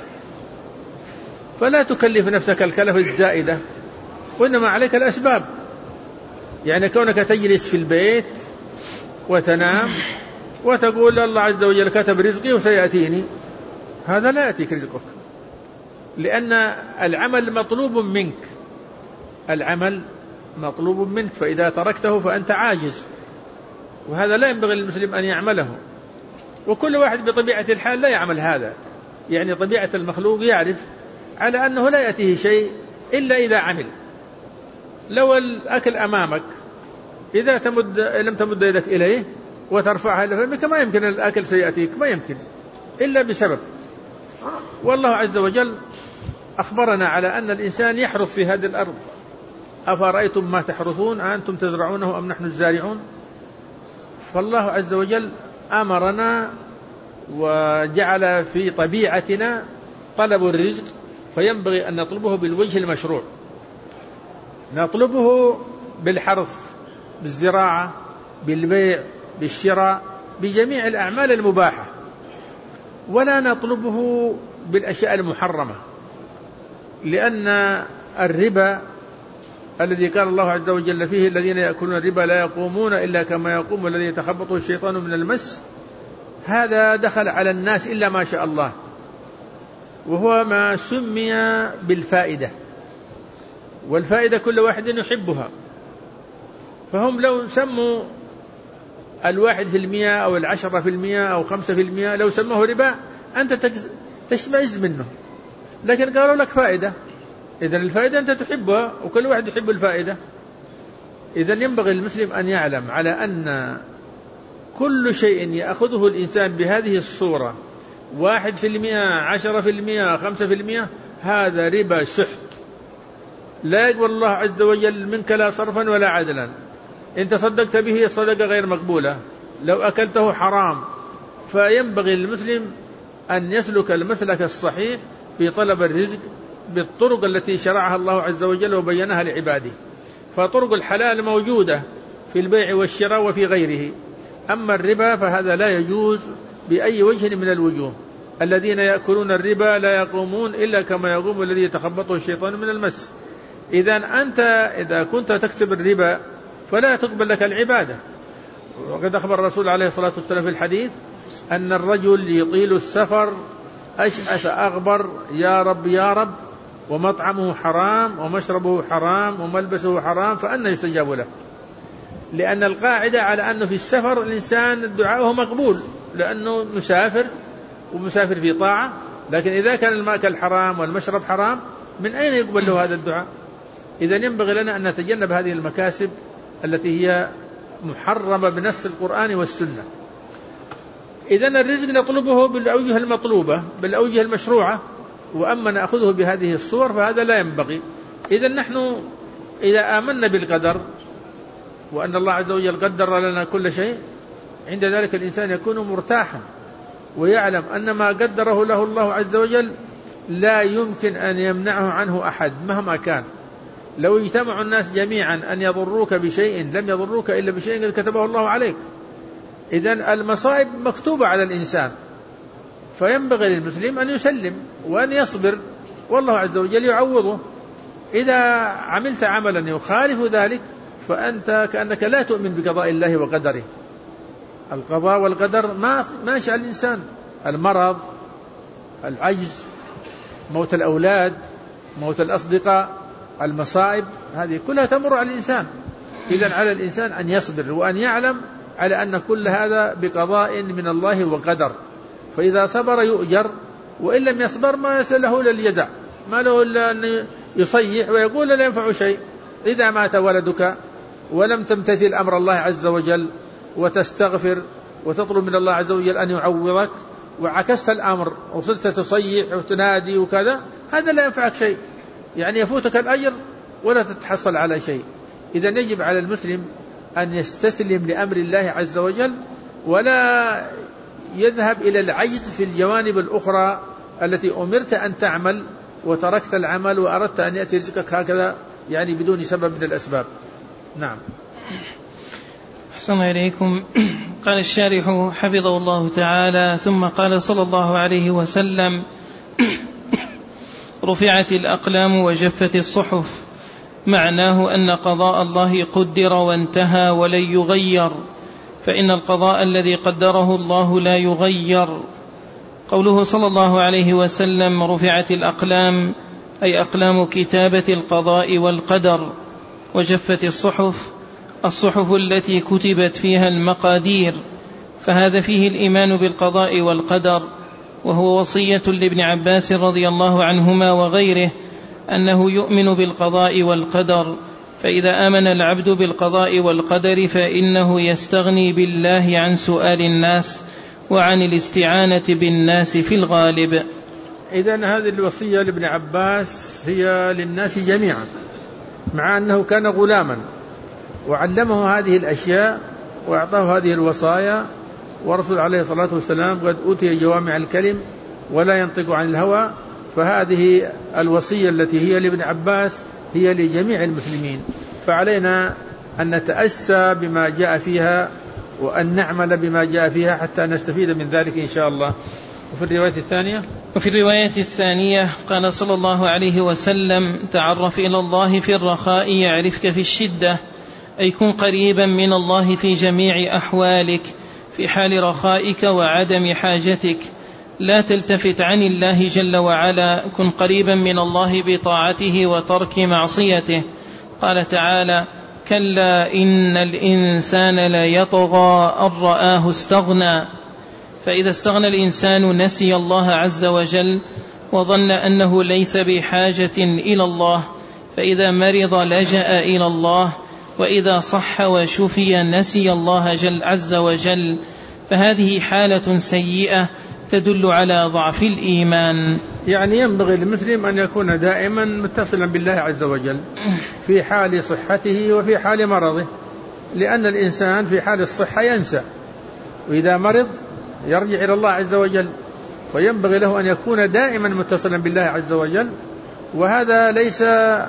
B: فلا تكلف نفسك الكلفة الزائدة، وإنما عليك الأسباب. يعني كونك تجلس في البيت وتنام وتقول الله عز وجل كتب رزقي وسيأتيني، هذا لا يأتيك رزقك، لأن العمل مطلوب منك، العمل مطلوب منك، فإذا تركته فأنت عاجز، وهذا لا ينبغي للمسلم أن يعمله. وكل واحد بطبيعة الحال لا يعمل هذا. يعني طبيعة المخلوق يعرف على أنه لا يأتيه شيء إلا إذا عمل. لو الأكل أمامك إذا تمد لم تمد يدك إليه وترفعها إلى فمك ما يمكن الأكل سيأتيك، ما يمكن إلا بسبب. والله عز وجل أخبرنا على أن الإنسان يحرث في هذه الأرض: أفرأيتم ما تحرثون أنتم تزرعونه أم نحن الزارعون؟ فالله عز وجل أمرنا وجعل في طبيعتنا طلب الرزق فينبغي أن نطلبه بالوجه المشروع، نطلبه بالحرث، بالزراعة، بالبيع، بالشراء، بجميع الأعمال المباحة، ولا نطلبه بالأشياء المحرمة، لأن الربا الذي قال الله عز وجل فيه الذين يأكلون الربا لا يقومون إلا كما يقوم الذي يتخبطه الشيطان من المس، هذا دخل على الناس إلا ما شاء الله، وهو ما سمي بالفائدة، والفائدة كل واحد يحبها، فهم لو سموا الواحد في المئة أو العشرة في المئة أو خمسة في المئة لو سموه ربا أنت تشمئز منه، لكن قالوا لك فائدة، إذن الفائدة أنت تحبها وكل واحد يحب الفائدة. إذن ينبغي المسلم أن يعلم على أن كل شيء يأخذه الإنسان بهذه الصورة واحد في المئة، عشرة في المئة، خمسة في المئة، هذا ربا سحت، لا يقبل الله عز وجل منك لا صرفا ولا عدلا، إن تصدقت به الصدقة غير مقبولة، لو أكلته حرام. فينبغي للمسلم أن يسلك المسلك الصحيح في طلب الرزق بالطرق التي شرعها الله عز وجل وبينها لعباده، فطرق الحلال موجودة في البيع والشراء وفي غيره، أما الربا فهذا لا يجوز بأي وجه من الوجوه. الذين يأكلون الربا لا يقومون إلا كما يقوم الذي يتخبطه الشيطان من المس. إذن أنت إذا كنت تكسب الربا فلا تقبل لك العبادة، وقد أخبر الرسول عليه الصلاة والسلام في الحديث أن الرجل يطيل السفر أشعث أغبر يا رب يا رب، ومطعمه حرام ومشربه حرام وملبسه حرام، فأنى يستجاب له، لأن القاعدة على أنه في السفر الإنسان دعاؤه مقبول لأنه مسافر ومسافر في طاعة، لكن إذا كان المأكل حرام والمشرب حرام من أين يقبل له هذا الدعاء؟ إذن ينبغي لنا أن نتجنب هذه المكاسب التي هي محرمة بنص القرآن والسنة. إذن الرزق نطلبه بالأوجه المطلوبة بالأوجه المشروعة، وأما نأخذه بهذه الصور فهذا لا ينبغي. إذن نحن إذا آمنا بالقدر وأن الله عز وجل قدر لنا كل شيء، عند ذلك الإنسان يكون مرتاحا ويعلم أن ما قدره له الله عز وجل لا يمكن أن يمنعه عنه أحد مهما كان. لو اجتمع الناس جميعا أن يضروك بشيء لم يضروك إلا بشيء قد كتبه الله عليك. إذن المصائب مكتوبة على الإنسان، فينبغي للمسلم أن يسلم وأن يصبر والله عز وجل يعوضه. إذا عملت عملا يخالف ذلك فأنت كأنك لا تؤمن بقضاء الله وقدره. القضاء والقدر ما ماشي على الإنسان، المرض، العجز، موت الأولاد، موت الأصدقاء، المصائب، هذه كلها تمر على الإنسان. إذن على الإنسان أن يصبر وأن يعلم على أن كل هذا بقضاء من الله وقدر، فإذا صبر يؤجر، وإن لم يصبر ما له إلا الجزاء، ما له إلا أن يصيح ويقول لا ينفع شيء. إذا مات ولدك ولم تمتثل أمر الله عز وجل وتستغفر وتطلب من الله عز وجل أن يعوضك وعكست الأمر وصرت تصيح وتنادي وكذا، هذا لا ينفعك شيء، يعني يفوتك الأجر ولا تتحصل على شيء. إذا يجب على المسلم أن يستسلم لأمر الله عز وجل ولا يذهب إلى العجز في الجوانب الأخرى التي أمرت أن تعمل وتركت العمل وأردت أن يأتي رزقك هكذا يعني بدون سبب من الأسباب. نعم.
A: أحسن إليكم. قال الشارح حفظه الله تعالى: ثم قال صلى الله عليه وسلم: رفعت الأقلام وجفت الصحف، معناه أن قضاء الله قدر وانتهى ولن يغير، فإن القضاء الذي قدره الله لا يغير. قوله صلى الله عليه وسلم رفعت الأقلام أي أقلام كتابة القضاء والقدر. وجفت الصحف الصحف التي كتبت فيها المقادير، فهذا فيه الإيمان بالقضاء والقدر، وهو وصية لابن عباس رضي الله عنهما وغيره أنه يؤمن بالقضاء والقدر، فإذا آمن العبد بالقضاء والقدر فإنه يستغني بالله عن سؤال الناس وعن الاستعانة بالناس في الغالب.
B: إذن هذه الوصية لابن عباس هي للناس جميعا، مع أنه كان غلاما وعلمه هذه الأشياء وأعطاه هذه الوصايا، ورسول عليه الصلاة والسلام قد أوتي جوامع الكلم ولا ينطق عن الهوى، فهذه الوصية التي هي لابن عباس هي لجميع المسلمين، فعلينا أن نتأسى بما جاء فيها وأن نعمل بما جاء فيها حتى نستفيد من ذلك إن شاء الله. وفي الرواية الثانية
A: وفي الرواية الثانية قال صلى الله عليه وسلم: تعرف إلى الله في الرخاء يعرفك في الشدة، أي كن قريبا من الله في جميع أحوالك، في حال رخائك وعدم حاجتك، لا تلتفت عن الله جل وعلا، كن قريبا من الله بطاعته وترك معصيته. قال تعالى: كلا إن الإنسان ليطغى أن رآه استغنى. فإذا استغنى الإنسان نسي الله عز وجل وظن أنه ليس بحاجة إلى الله، فإذا مرض لجأ إلى الله، وإذا صح وشفي نسي الله جل عز وجل، فهذه حالة سيئة تدل على ضعف الإيمان.
B: يعني ينبغي للمسلم أن يكون دائما متصلا بالله عز وجل في حال صحته وفي حال مرضه، لأن الإنسان في حال الصحة ينسى، وإذا مرض يرجع إلى الله عز وجل، وينبغي له أن يكون دائما متصلا بالله عز وجل. وهذا ليس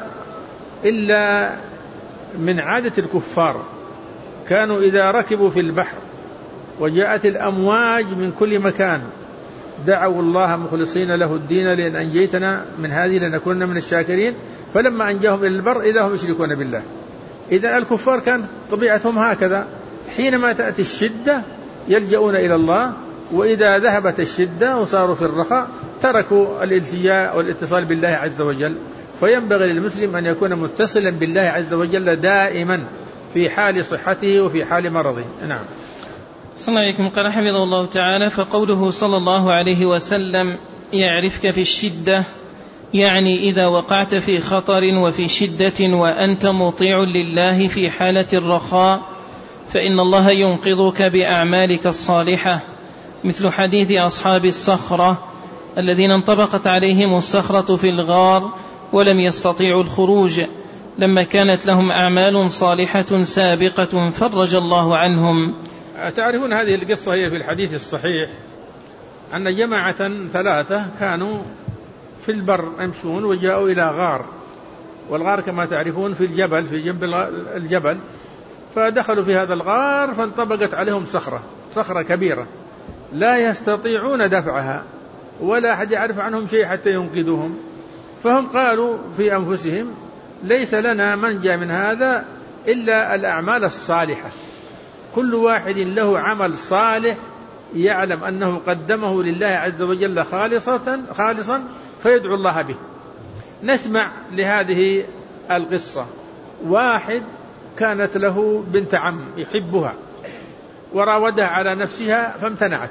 B: إلا من عادة الكفار، كانوا إذا ركبوا في البحر وجاءت الأمواج من كل مكان دعوا الله مخلصين له الدين لأن أنجيتنا من هذه لنكون من الشاكرين، فلما أنجاهم إلى البر إذا هم يشركون بالله. إذا الكفار كانت طبيعتهم هكذا، حينما تأتي الشدة يلجؤون إلى الله، وإذا ذهبت الشدة وصاروا في الرخاء تركوا الالتجاء والاتصال بالله عز وجل. فينبغي للمسلم أن يكون متصلا بالله عز وجل دائما في حال صحته وفي حال مرضه. نعم.
A: صلى الله عليكم. قال حفظه الله تعالى: فقوله صلى الله عليه وسلم يعرفك في الشدة، يعني إذا وقعت في خطر وفي شدة وأنت مطيع لله في حالة الرخاء فإن الله ينقذك بأعمالك الصالحة، مثل حديث أصحاب الصخرة الذين انطبقت عليهم الصخرة في الغار ولم يستطيعوا الخروج، لما كانت لهم أعمال صالحة سابقة فرج الله عنهم.
B: تعرفون هذه القصة هي في الحديث الصحيح أن جماعة ثلاثة كانوا في البر يمشون وجاءوا إلى غار، والغار كما تعرفون في الجبل، في جنب الجبل، فدخلوا في هذا الغار فانطبقت عليهم صخرة صخرة كبيرة لا يستطيعون دفعها ولا أحد يعرف عنهم شيء حتى ينقذوهم. فهم قالوا في أنفسهم: ليس لنا منجى من هذا إلا الأعمال الصالحة، كل واحد له عمل صالح يعلم أنه قدمه لله عز وجل خالصة خالصا فيدعو الله به. نسمع لهذه القصة: واحد كانت له بنت عم يحبها وراودها على نفسها فامتنعت،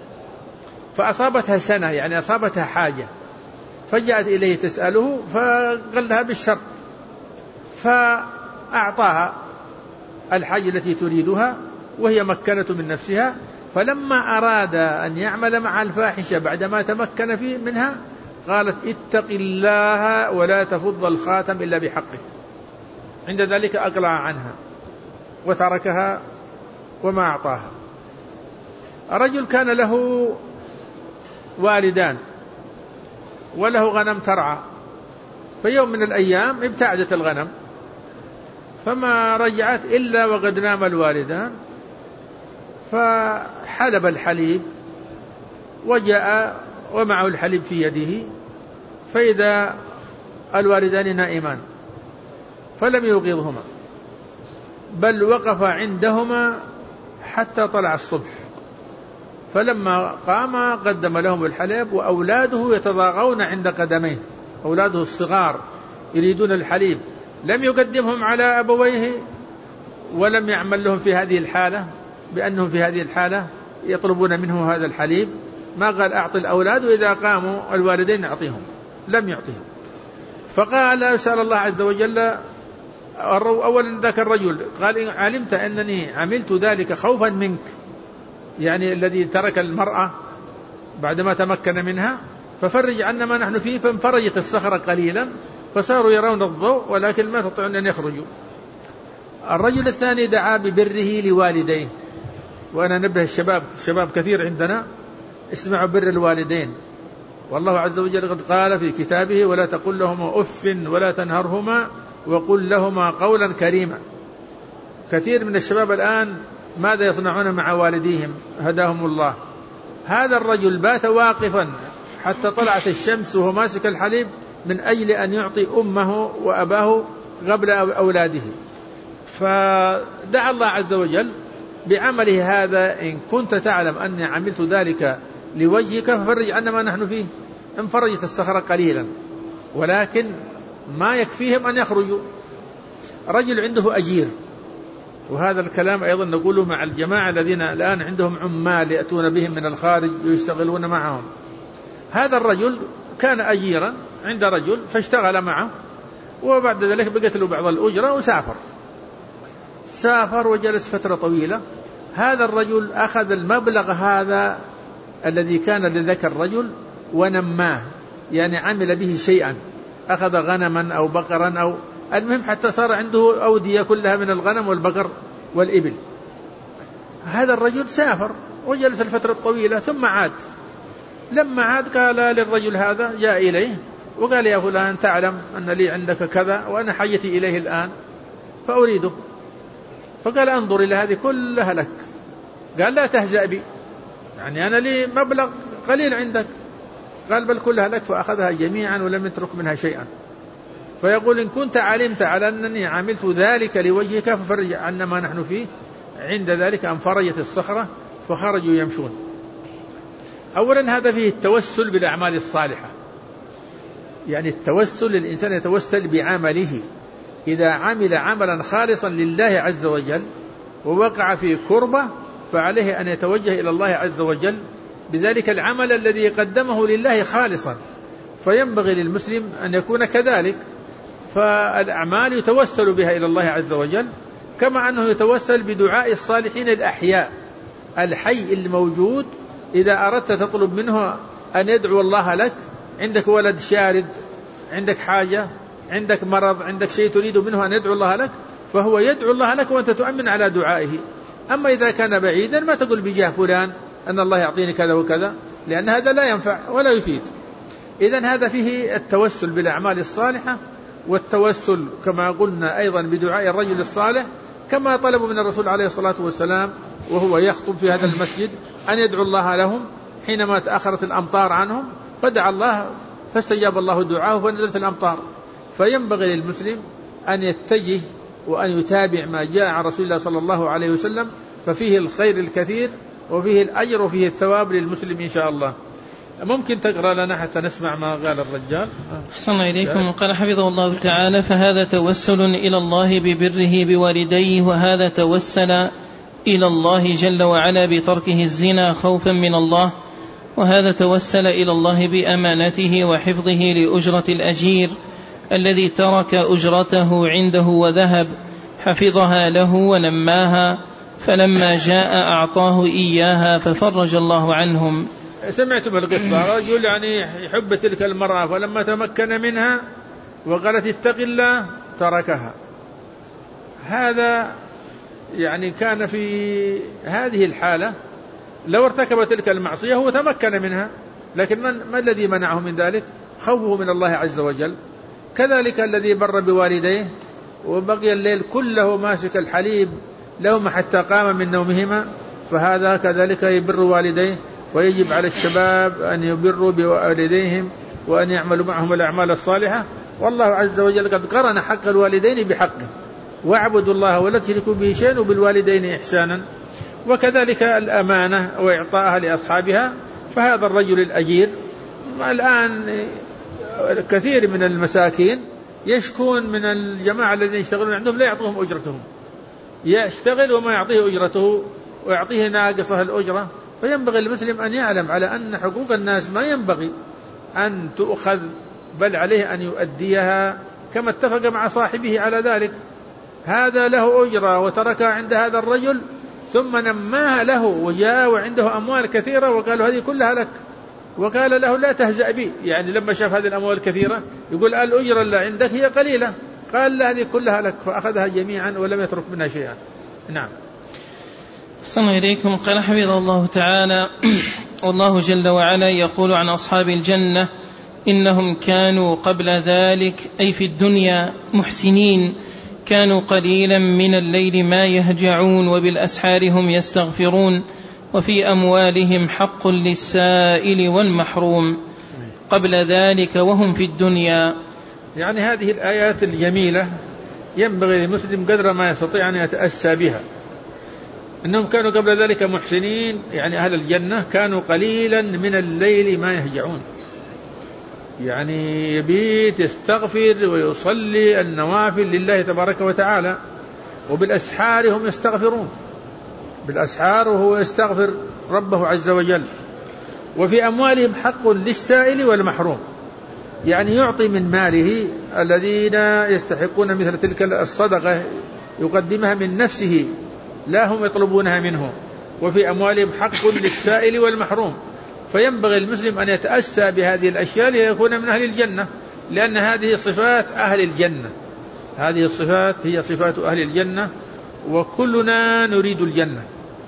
B: فأصابتها سنة، يعني أصابتها حاجة، فجاءت إليه تسأله فقال لها بالشرط، فأعطاها الحاجة التي تريدها وهي مكنة من نفسها. فلما أراد أن يعمل مع الفاحشة بعدما تمكن فيه منها قالت: اتق الله ولا تفض الخاتم إلا بحقه. عند ذلك أقلع عنها وتركها وما أعطاها. الرجل كان له والدان وله غنم ترعى، فيوم من الأيام ابتعدت الغنم فما رجعت إلا وقد نام الوالدان، فحلب الحليب وجاء ومعه الحليب في يده، فإذا الوالدان نائمان فلم يوقظهما بل وقف عندهما حتى طلع الصبح، فلما قام قدم لهم الحليب وأولاده يتضاغون عند قدميه، أولاده الصغار يريدون الحليب، لم يقدمهم على أبويه ولم يعمل لهم في هذه الحالة بأنهم في هذه الحالة يطلبون منه هذا الحليب، ما قال أعطي الأولاد وإذا قاموا الوالدين أعطيهم، لم يعطيهم. فقال أسأل الله عز وجل أولا ذاك الرجل قال: إن علمت أنني عملت ذلك خوفا منك، يعني الذي ترك المرأة بعدما تمكن منها، ففرج عنا ما نحن فيه. فانفرجت الصخرة قليلا فصاروا يرون الضوء ولكن ما يستطيعون أن يخرجوا. الرجل الثاني دعا ببره لوالديه، وأنا نبه الشباب، الشباب كثير عندنا اسمعوا بر الوالدين، والله عز وجل قد قال في كتابه: ولا تقل لهما أف ولا تنهرهما وقل لهما قولا كريما. كثير من الشباب الآن ماذا يصنعون مع والديهم هداهم الله؟ هذا الرجل بات واقفا حتى طلعت الشمس وهو ماسك الحليب من أجل أن يعطي أمه وأباه قبل أولاده. فدعا الله عز وجل بعمله هذا: إن كنت تعلم أني عملت ذلك لوجهك ففرج عنا ما نحن فيه. انفرجت الصخرة قليلا، ولكن ما يكفيهم أن يخرجوا. رجل عنده أجير، وهذا الكلام أيضا نقوله مع الجماعة الذين الآن عندهم عمال يأتون بهم من الخارج ويشتغلون معهم. هذا الرجل كان أجيرا عند رجل فاشتغل معه، وبعد ذلك بقت له بعض الأجرة وسافر سافر وجلس فترة طويلة. هذا الرجل أخذ المبلغ هذا الذي كان لذاك الرجل ونماه، يعني عمل به شيئا، أخذ غنما أو بقرا أو المهم حتى صار عنده أودية كلها من الغنم والبقر والإبل. هذا الرجل سافر وجلس الفترة الطويلة ثم عاد. لما عاد قال للرجل هذا، جاء إليه وقال: يا فلان، تعلم أن لي عندك كذا وأنا حاجتي إليه الآن فأريده. فقال: أنظر إلى هذه كلها لك. قال: لا تهزأ بي، يعني أنا لي مبلغ قليل عندك. قال: بل كلها لك. فأخذها جميعا ولم يترك منها شيئا. فيقول: إن كنت علمت على أنني عملت ذلك لوجهك ففرج عنا ما نحن فيه. عند ذلك انفرجت الصخرة فخرجوا يمشون. أولا هذا فيه التوسل بالأعمال الصالحة، يعني التوسل، الإنسان يتوسل بعمله. إذا عمل عملا خالصا لله عز وجل ووقع في كربة فعليه أن يتوجه إلى الله عز وجل بذلك العمل الذي قدمه لله خالصا. فينبغي للمسلم أن يكون كذلك، فالأعمال يتوسل بها إلى الله عز وجل، كما أنه يتوسل بدعاء الصالحين الأحياء. الحي الموجود إذا أردت تطلب منه أن يدعو الله لك، عندك ولد شارد، عندك حاجة، عندك مرض، عندك شيء تريد منه أن يدعو الله لك، فهو يدعو الله لك وأنت تؤمن على دعائه. أما إذا كان بعيدا ما تقول بجاه فلان أن الله يعطيني كذا وكذا، لأن هذا لا ينفع ولا يفيد. إذن هذا فيه التوسل بالأعمال الصالحة، والتوسل كما قلنا أيضا بدعاء الرجل الصالح، كما طلبوا من الرسول عليه الصلاة والسلام وهو يخطب في هذا المسجد أن يدعو الله لهم حينما تأخرت الأمطار عنهم، فدعا الله فاستجاب الله دعاه فنزلت الأمطار. فينبغي للمسلم أن يتجه وأن يتابع ما جاء عن رسول الله صلى الله عليه وسلم، ففيه الخير الكثير وفيه الأجر وفيه الثواب للمسلم إن شاء الله. ممكن تقرأ لنا حتى نسمع ما قال الرجال؟
A: أحسن إليكم. قال حفظه الله تعالى: فهذا توسل إلى الله ببره بوالديه، وهذا توسل إلى الله جل وعلا بتركه الزنا خوفا من الله، وهذا توسل إلى الله بأمانته وحفظه لأجرة الأجير الذي ترك أجرته عنده وذهب، حفظها له ونماها، فلما جاء أعطاه إياها ففرج الله عنهم.
B: سمعتم القصة، رجل يعني يحب تلك المرأة، فلما تمكن منها وقالت اتق الله تركها. هذا يعني كان في هذه الحالة لو ارتكب تلك المعصية هو تمكن منها، لكن من ما الذي منعه من ذلك؟ خوفه من الله عز وجل. كذلك الذي بر بوالديه وبقي الليل كله ماسك الحليب لهما حتى قام من نومهما، فهذا كذلك يبر والديه. ويجب على الشباب أن يبروا بوالديهم وأن يعملوا معهم الأعمال الصالحة. والله عز وجل قد قرن حق الوالدين بحقه: واعبدوا الله ولا تشركوا به شيئا وبالوالدين إحسانا. وكذلك الأمانة وإعطائها لأصحابها. فهذا الرجل الأجير الآن كثير من المساكين يشكون من الجماعة الذين يشتغلون عندهم لا يعطوهم أجرتهم، يشتغل وما يعطيه أجرته ويعطيه ناقصة الأجرة. فينبغي المسلم أن يعلم على أن حقوق الناس ما ينبغي أن تؤخذ، بل عليه أن يؤديها كما اتفق مع صاحبه على ذلك. هذا له أجرة وتركها عند هذا الرجل ثم نماها له وجاء وعنده أموال كثيرة وقالوا هذه كلها لك، وقال له لا تهزأ بي، يعني لما شاف هذه الأموال الكثيرة يقول الأجرة اللي عندك هي قليلة، قال لا هذه كلها لك، فأخذها جميعا ولم يترك منها شيئا. نعم.
A: صلى إليكم. قال حفظه الله تعالى: والله جل وعلا يقول عن أصحاب الجنة إنهم كانوا قبل ذلك أي في الدنيا محسنين كانوا قليلا من الليل ما يهجعون وبالأسحار هم يستغفرون وفي أموالهم حق للسائل والمحروم قبل ذلك وهم في الدنيا.
B: يعني هذه الآيات الجميلة ينبغي للمسلم قدر ما يستطيع أن يتأسى بها. إنهم كانوا قبل ذلك محسنين، يعني أهل الجنة كانوا قليلا من الليل ما يهجعون، يعني يبيت يستغفر ويصلي النوافل لله تبارك وتعالى، وبالأسحار هم يستغفرون، بالأسحار وهو يستغفر ربه عز وجل. وفي أموالهم حق للسائل والمحروم، يعني يعطي من ماله الذين يستحقون مثل تلك الصدقة يقدمها من نفسه لا هم يطلبونها منه. وفي أموالهم حق للسائل والمحروم، فينبغي المسلم أن يتأسى بهذه الأشياء ليكون من أهل الجنة، لأن هذه صفات أهل الجنة، هذه الصفات هي صفات أهل الجنة، وكلنا نريد الجنة.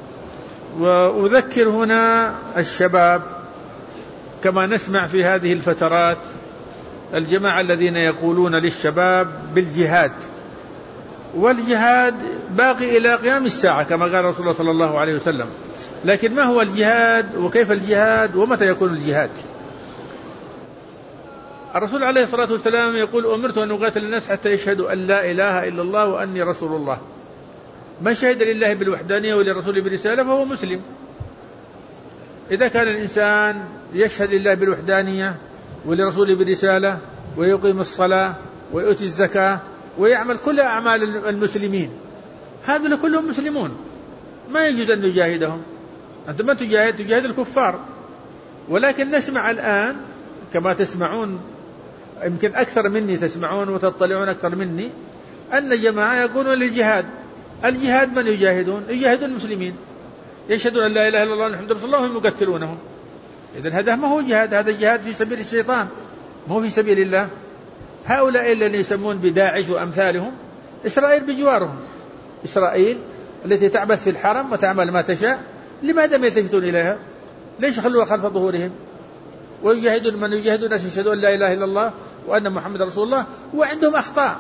B: وأذكر هنا الشباب كما نسمع في هذه الفترات الجماعة الذين يقولون للشباب بالجهاد، والجهاد باقي إلى قيام الساعة كما قال رسول الله صلى الله عليه وسلم. لكن ما هو الجهاد وكيف الجهاد ومتى يكون الجهاد؟ الرسول عليه الصلاة والسلام يقول أمرت أن أقاتل الناس حتى يشهدوا أن لا إله إلا الله وأني رسول الله. من شهد لله بالوحدانية ولرسوله بالرسالة فهو مسلم. إذا كان الإنسان يشهد لله بالوحدانية ولرسوله بالرسالة ويقيم الصلاة ويؤتي الزكاة ويعمل كل أعمال المسلمين، هذا كلهم مسلمون، ما يجوز أن نجاهدهم. أنت ما تجاهد، تجاهد الكفار. ولكن نسمع الآن كما تسمعون، يمكن أكثر مني تسمعون وتطلعون أكثر مني، أن جماعة يقولون للجهاد. الجهاد من يجاهدون؟ يجاهدون المسلمين، يشهدون أن لا إله إلا الله محمد رسول الله وهم يقتلونهم. إذن هذا ما هو جهاد، هذا جهاد في سبيل الشيطان، ما هو في سبيل الله. هؤلاء الذين يسمون بداعش وأمثالهم إسرائيل بجوارهم، إسرائيل التي تعبث في الحرم وتعمل ما تشاء، لماذا ما يلتفتون إليها؟ ليش خلوها خلف ظهورهم؟ ويجاهدون من يجاهدون يشهدون أن لا إله إلا الله وأن محمد رسول الله، وعندهم أخطاء.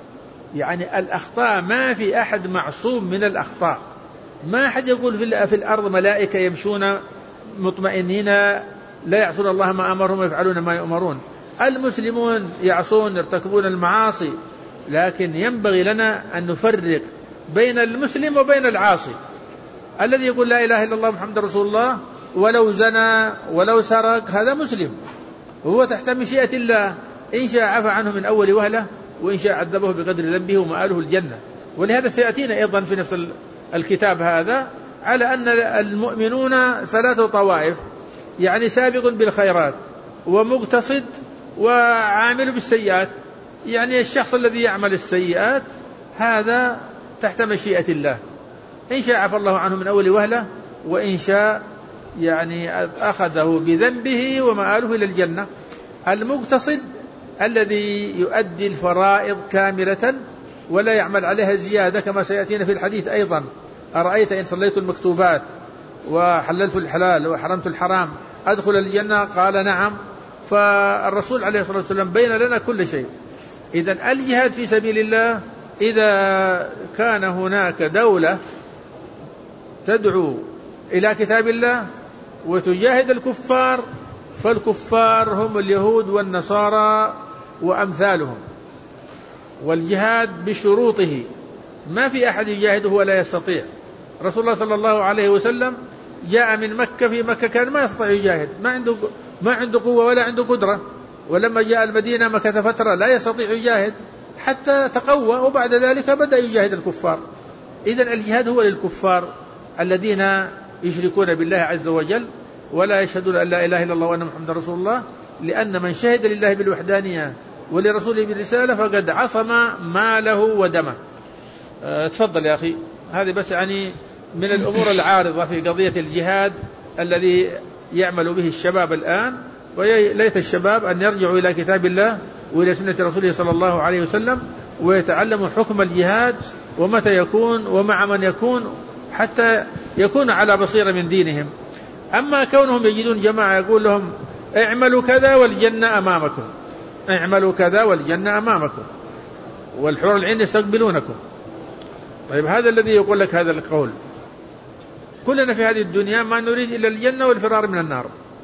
B: يعني الأخطاء ما في أحد معصوم من الأخطاء. ما أحد يقول في الأرض ملائكة يمشون مطمئنين لا يعصون الله ما أمرهم ويفعلون ما يؤمرون. المسلمون يعصون يرتكبون المعاصي، لكن ينبغي لنا أن نفرق بين المسلم وبين العاصي. الذي يقول لا إله إلا الله محمد رسول الله ولو زنى ولو سرق هذا مسلم، وهو تحت مشيئة الله، إن شاء عفى عنه من أول وهلة وإن شاء عذبه بقدر ذنبه ومآله الجنة. ولهذا سيأتينا أيضا في نفس الكتاب هذا على أن المؤمنون ثلاثة طوائف، يعني سابق بالخيرات ومقتصد وعامل بالسيئات. يعني الشخص الذي يعمل السيئات هذا تحت مشيئة الله، إن شاء عفى الله عنه من أول وهلة وإن شاء يعني أخذه بذنبه ومآله إلى الجنة. المقتصد الذي يؤدي الفرائض كاملة ولا يعمل عليها زيادة، كما سيأتينا في الحديث أيضا: أرأيت إن صليت المكتوبات وحللت الحلال وحرمت الحرام أدخل الجنة؟ قال نعم. فالرسول عليه الصلاة والسلام بين لنا كل شيء. إذن الجهاد في سبيل الله، إذا كان هناك دولة تدعو إلى كتاب الله وتجاهد الكفار، فالكفار هم اليهود والنصارى وأمثالهم. والجهاد بشروطه، ما في أحد يجاهده ولا يستطيع. رسول الله صلى الله عليه وسلم جاء من مكة، في مكة كان ما يستطيع يجاهد، ما عنده ما عنده قوة ولا عنده قدرة. ولما جاء المدينة مكث فترة لا يستطيع يجاهد حتى تقوى، وبعد ذلك بدأ يجاهد الكفار. إذن الجهاد هو للكفار الذين يشركون بالله عز وجل ولا يشهدون أن لا إله إلا الله وأن محمد رسول الله، لأن من شهد لله بالوحدانية ولرسوله بالرسالة فقد عصم ماله ودمه. أه تفضل يا أخي. هذه بس يعني من الأمور العارضة في قضية الجهاد الذي يعمل به الشباب الآن، وليت الشباب أن يرجعوا إلى كتاب الله وإلى سنة رسوله صلى الله عليه وسلم ويتعلموا حكم الجهاد ومتى يكون ومع من يكون، حتى يكون على بصيرة من دينهم. أما كونهم يجدون جماعة يقول لهم اعملوا كذا والجنة أمامكم، اعملوا كذا والجنة أمامكم والحور العين يستقبلونكم. طيب هذا الذي يقول لك هذا القول، كلنا في هذه الدنيا ما نريد إلا الجنة والفرار من النار.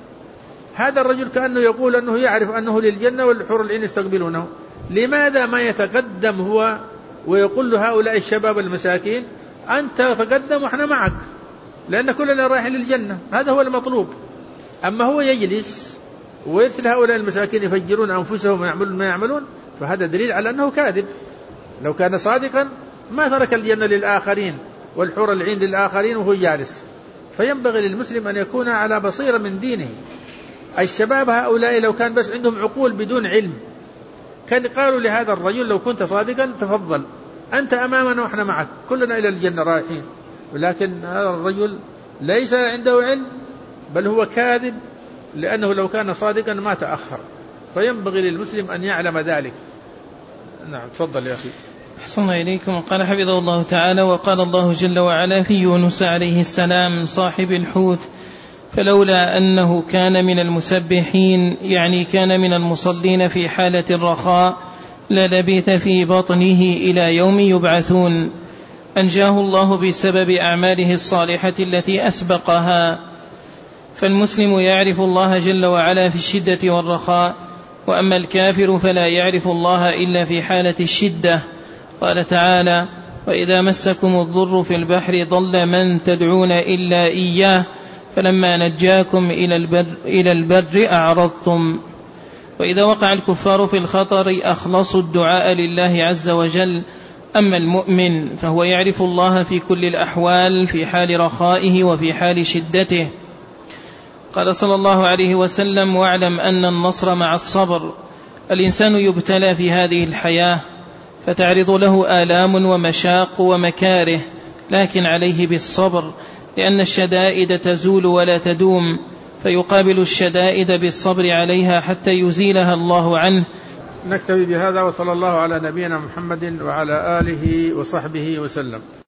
B: هذا الرجل كأنه يقول أنه يعرف أنه للجنة والحور العين يستقبلونه، لماذا ما يتقدم هو ويقول لهؤلاء الشباب المساكين أنت تقدم وإحنا معك لأن كلنا رايحين للجنة، هذا هو المطلوب. أما هو يجلس ويرسل هؤلاء المساكين يفجرون أنفسهم ويعملون ما يعملون، فهذا دليل على أنه كاذب. لو كان صادقا ما ترك الجنة للآخرين والحور العين للآخرين وهو جالس. فينبغي للمسلم أن يكون على بصيرة من دينه. الشباب هؤلاء لو كان بس عندهم عقول بدون علم كان قالوا لهذا الرجل لو كنت صادقا تفضل أنت أمامنا وإحنا معك كلنا إلى الجنة رايحين، ولكن هذا الرجل ليس عنده علم بل هو كاذب، لأنه لو كان صادقا ما تأخر. فينبغي للمسلم أن يعلم ذلك. نعم تفضل يا أخي.
A: أحسن إليكم. قال حفظه الله تعالى: وقال الله جل وعلا في يونس عليه السلام صاحب الحوت: فلولا أنه كان من المسبحين، يعني كان من المصلين في حالة الرخاء، للبث في بطنه إلى يوم يبعثون. أنجاه الله بسبب أعماله الصالحة التي أسبقها. فالمسلم يعرف الله جل وعلا في الشدة والرخاء، وأما الكافر فلا يعرف الله إلا في حالة الشدة. قال تعالى: وإذا مسكم الضر في البحر ضل من تدعون إلا إياه فلما نجاكم إلى البر, إلى البر أعرضتم. وإذا وقع الكفار في الخطر أخلصوا الدعاء لله عز وجل. أما المؤمن فهو يعرف الله في كل الأحوال، في حال رخائه وفي حال شدته. قال صلى الله عليه وسلم: واعلم أن النصر مع الصبر. الإنسان يبتلى في هذه الحياة فتعرض له آلام ومشاق ومكاره، لكن عليه بالصبر، لأن الشدائد تزول ولا تدوم، فيقابل الشدائد بالصبر عليها حتى يزيلها الله عنه.
B: نكتفي بهذا، وصلى الله على نبينا محمد وعلى آله وصحبه وسلم.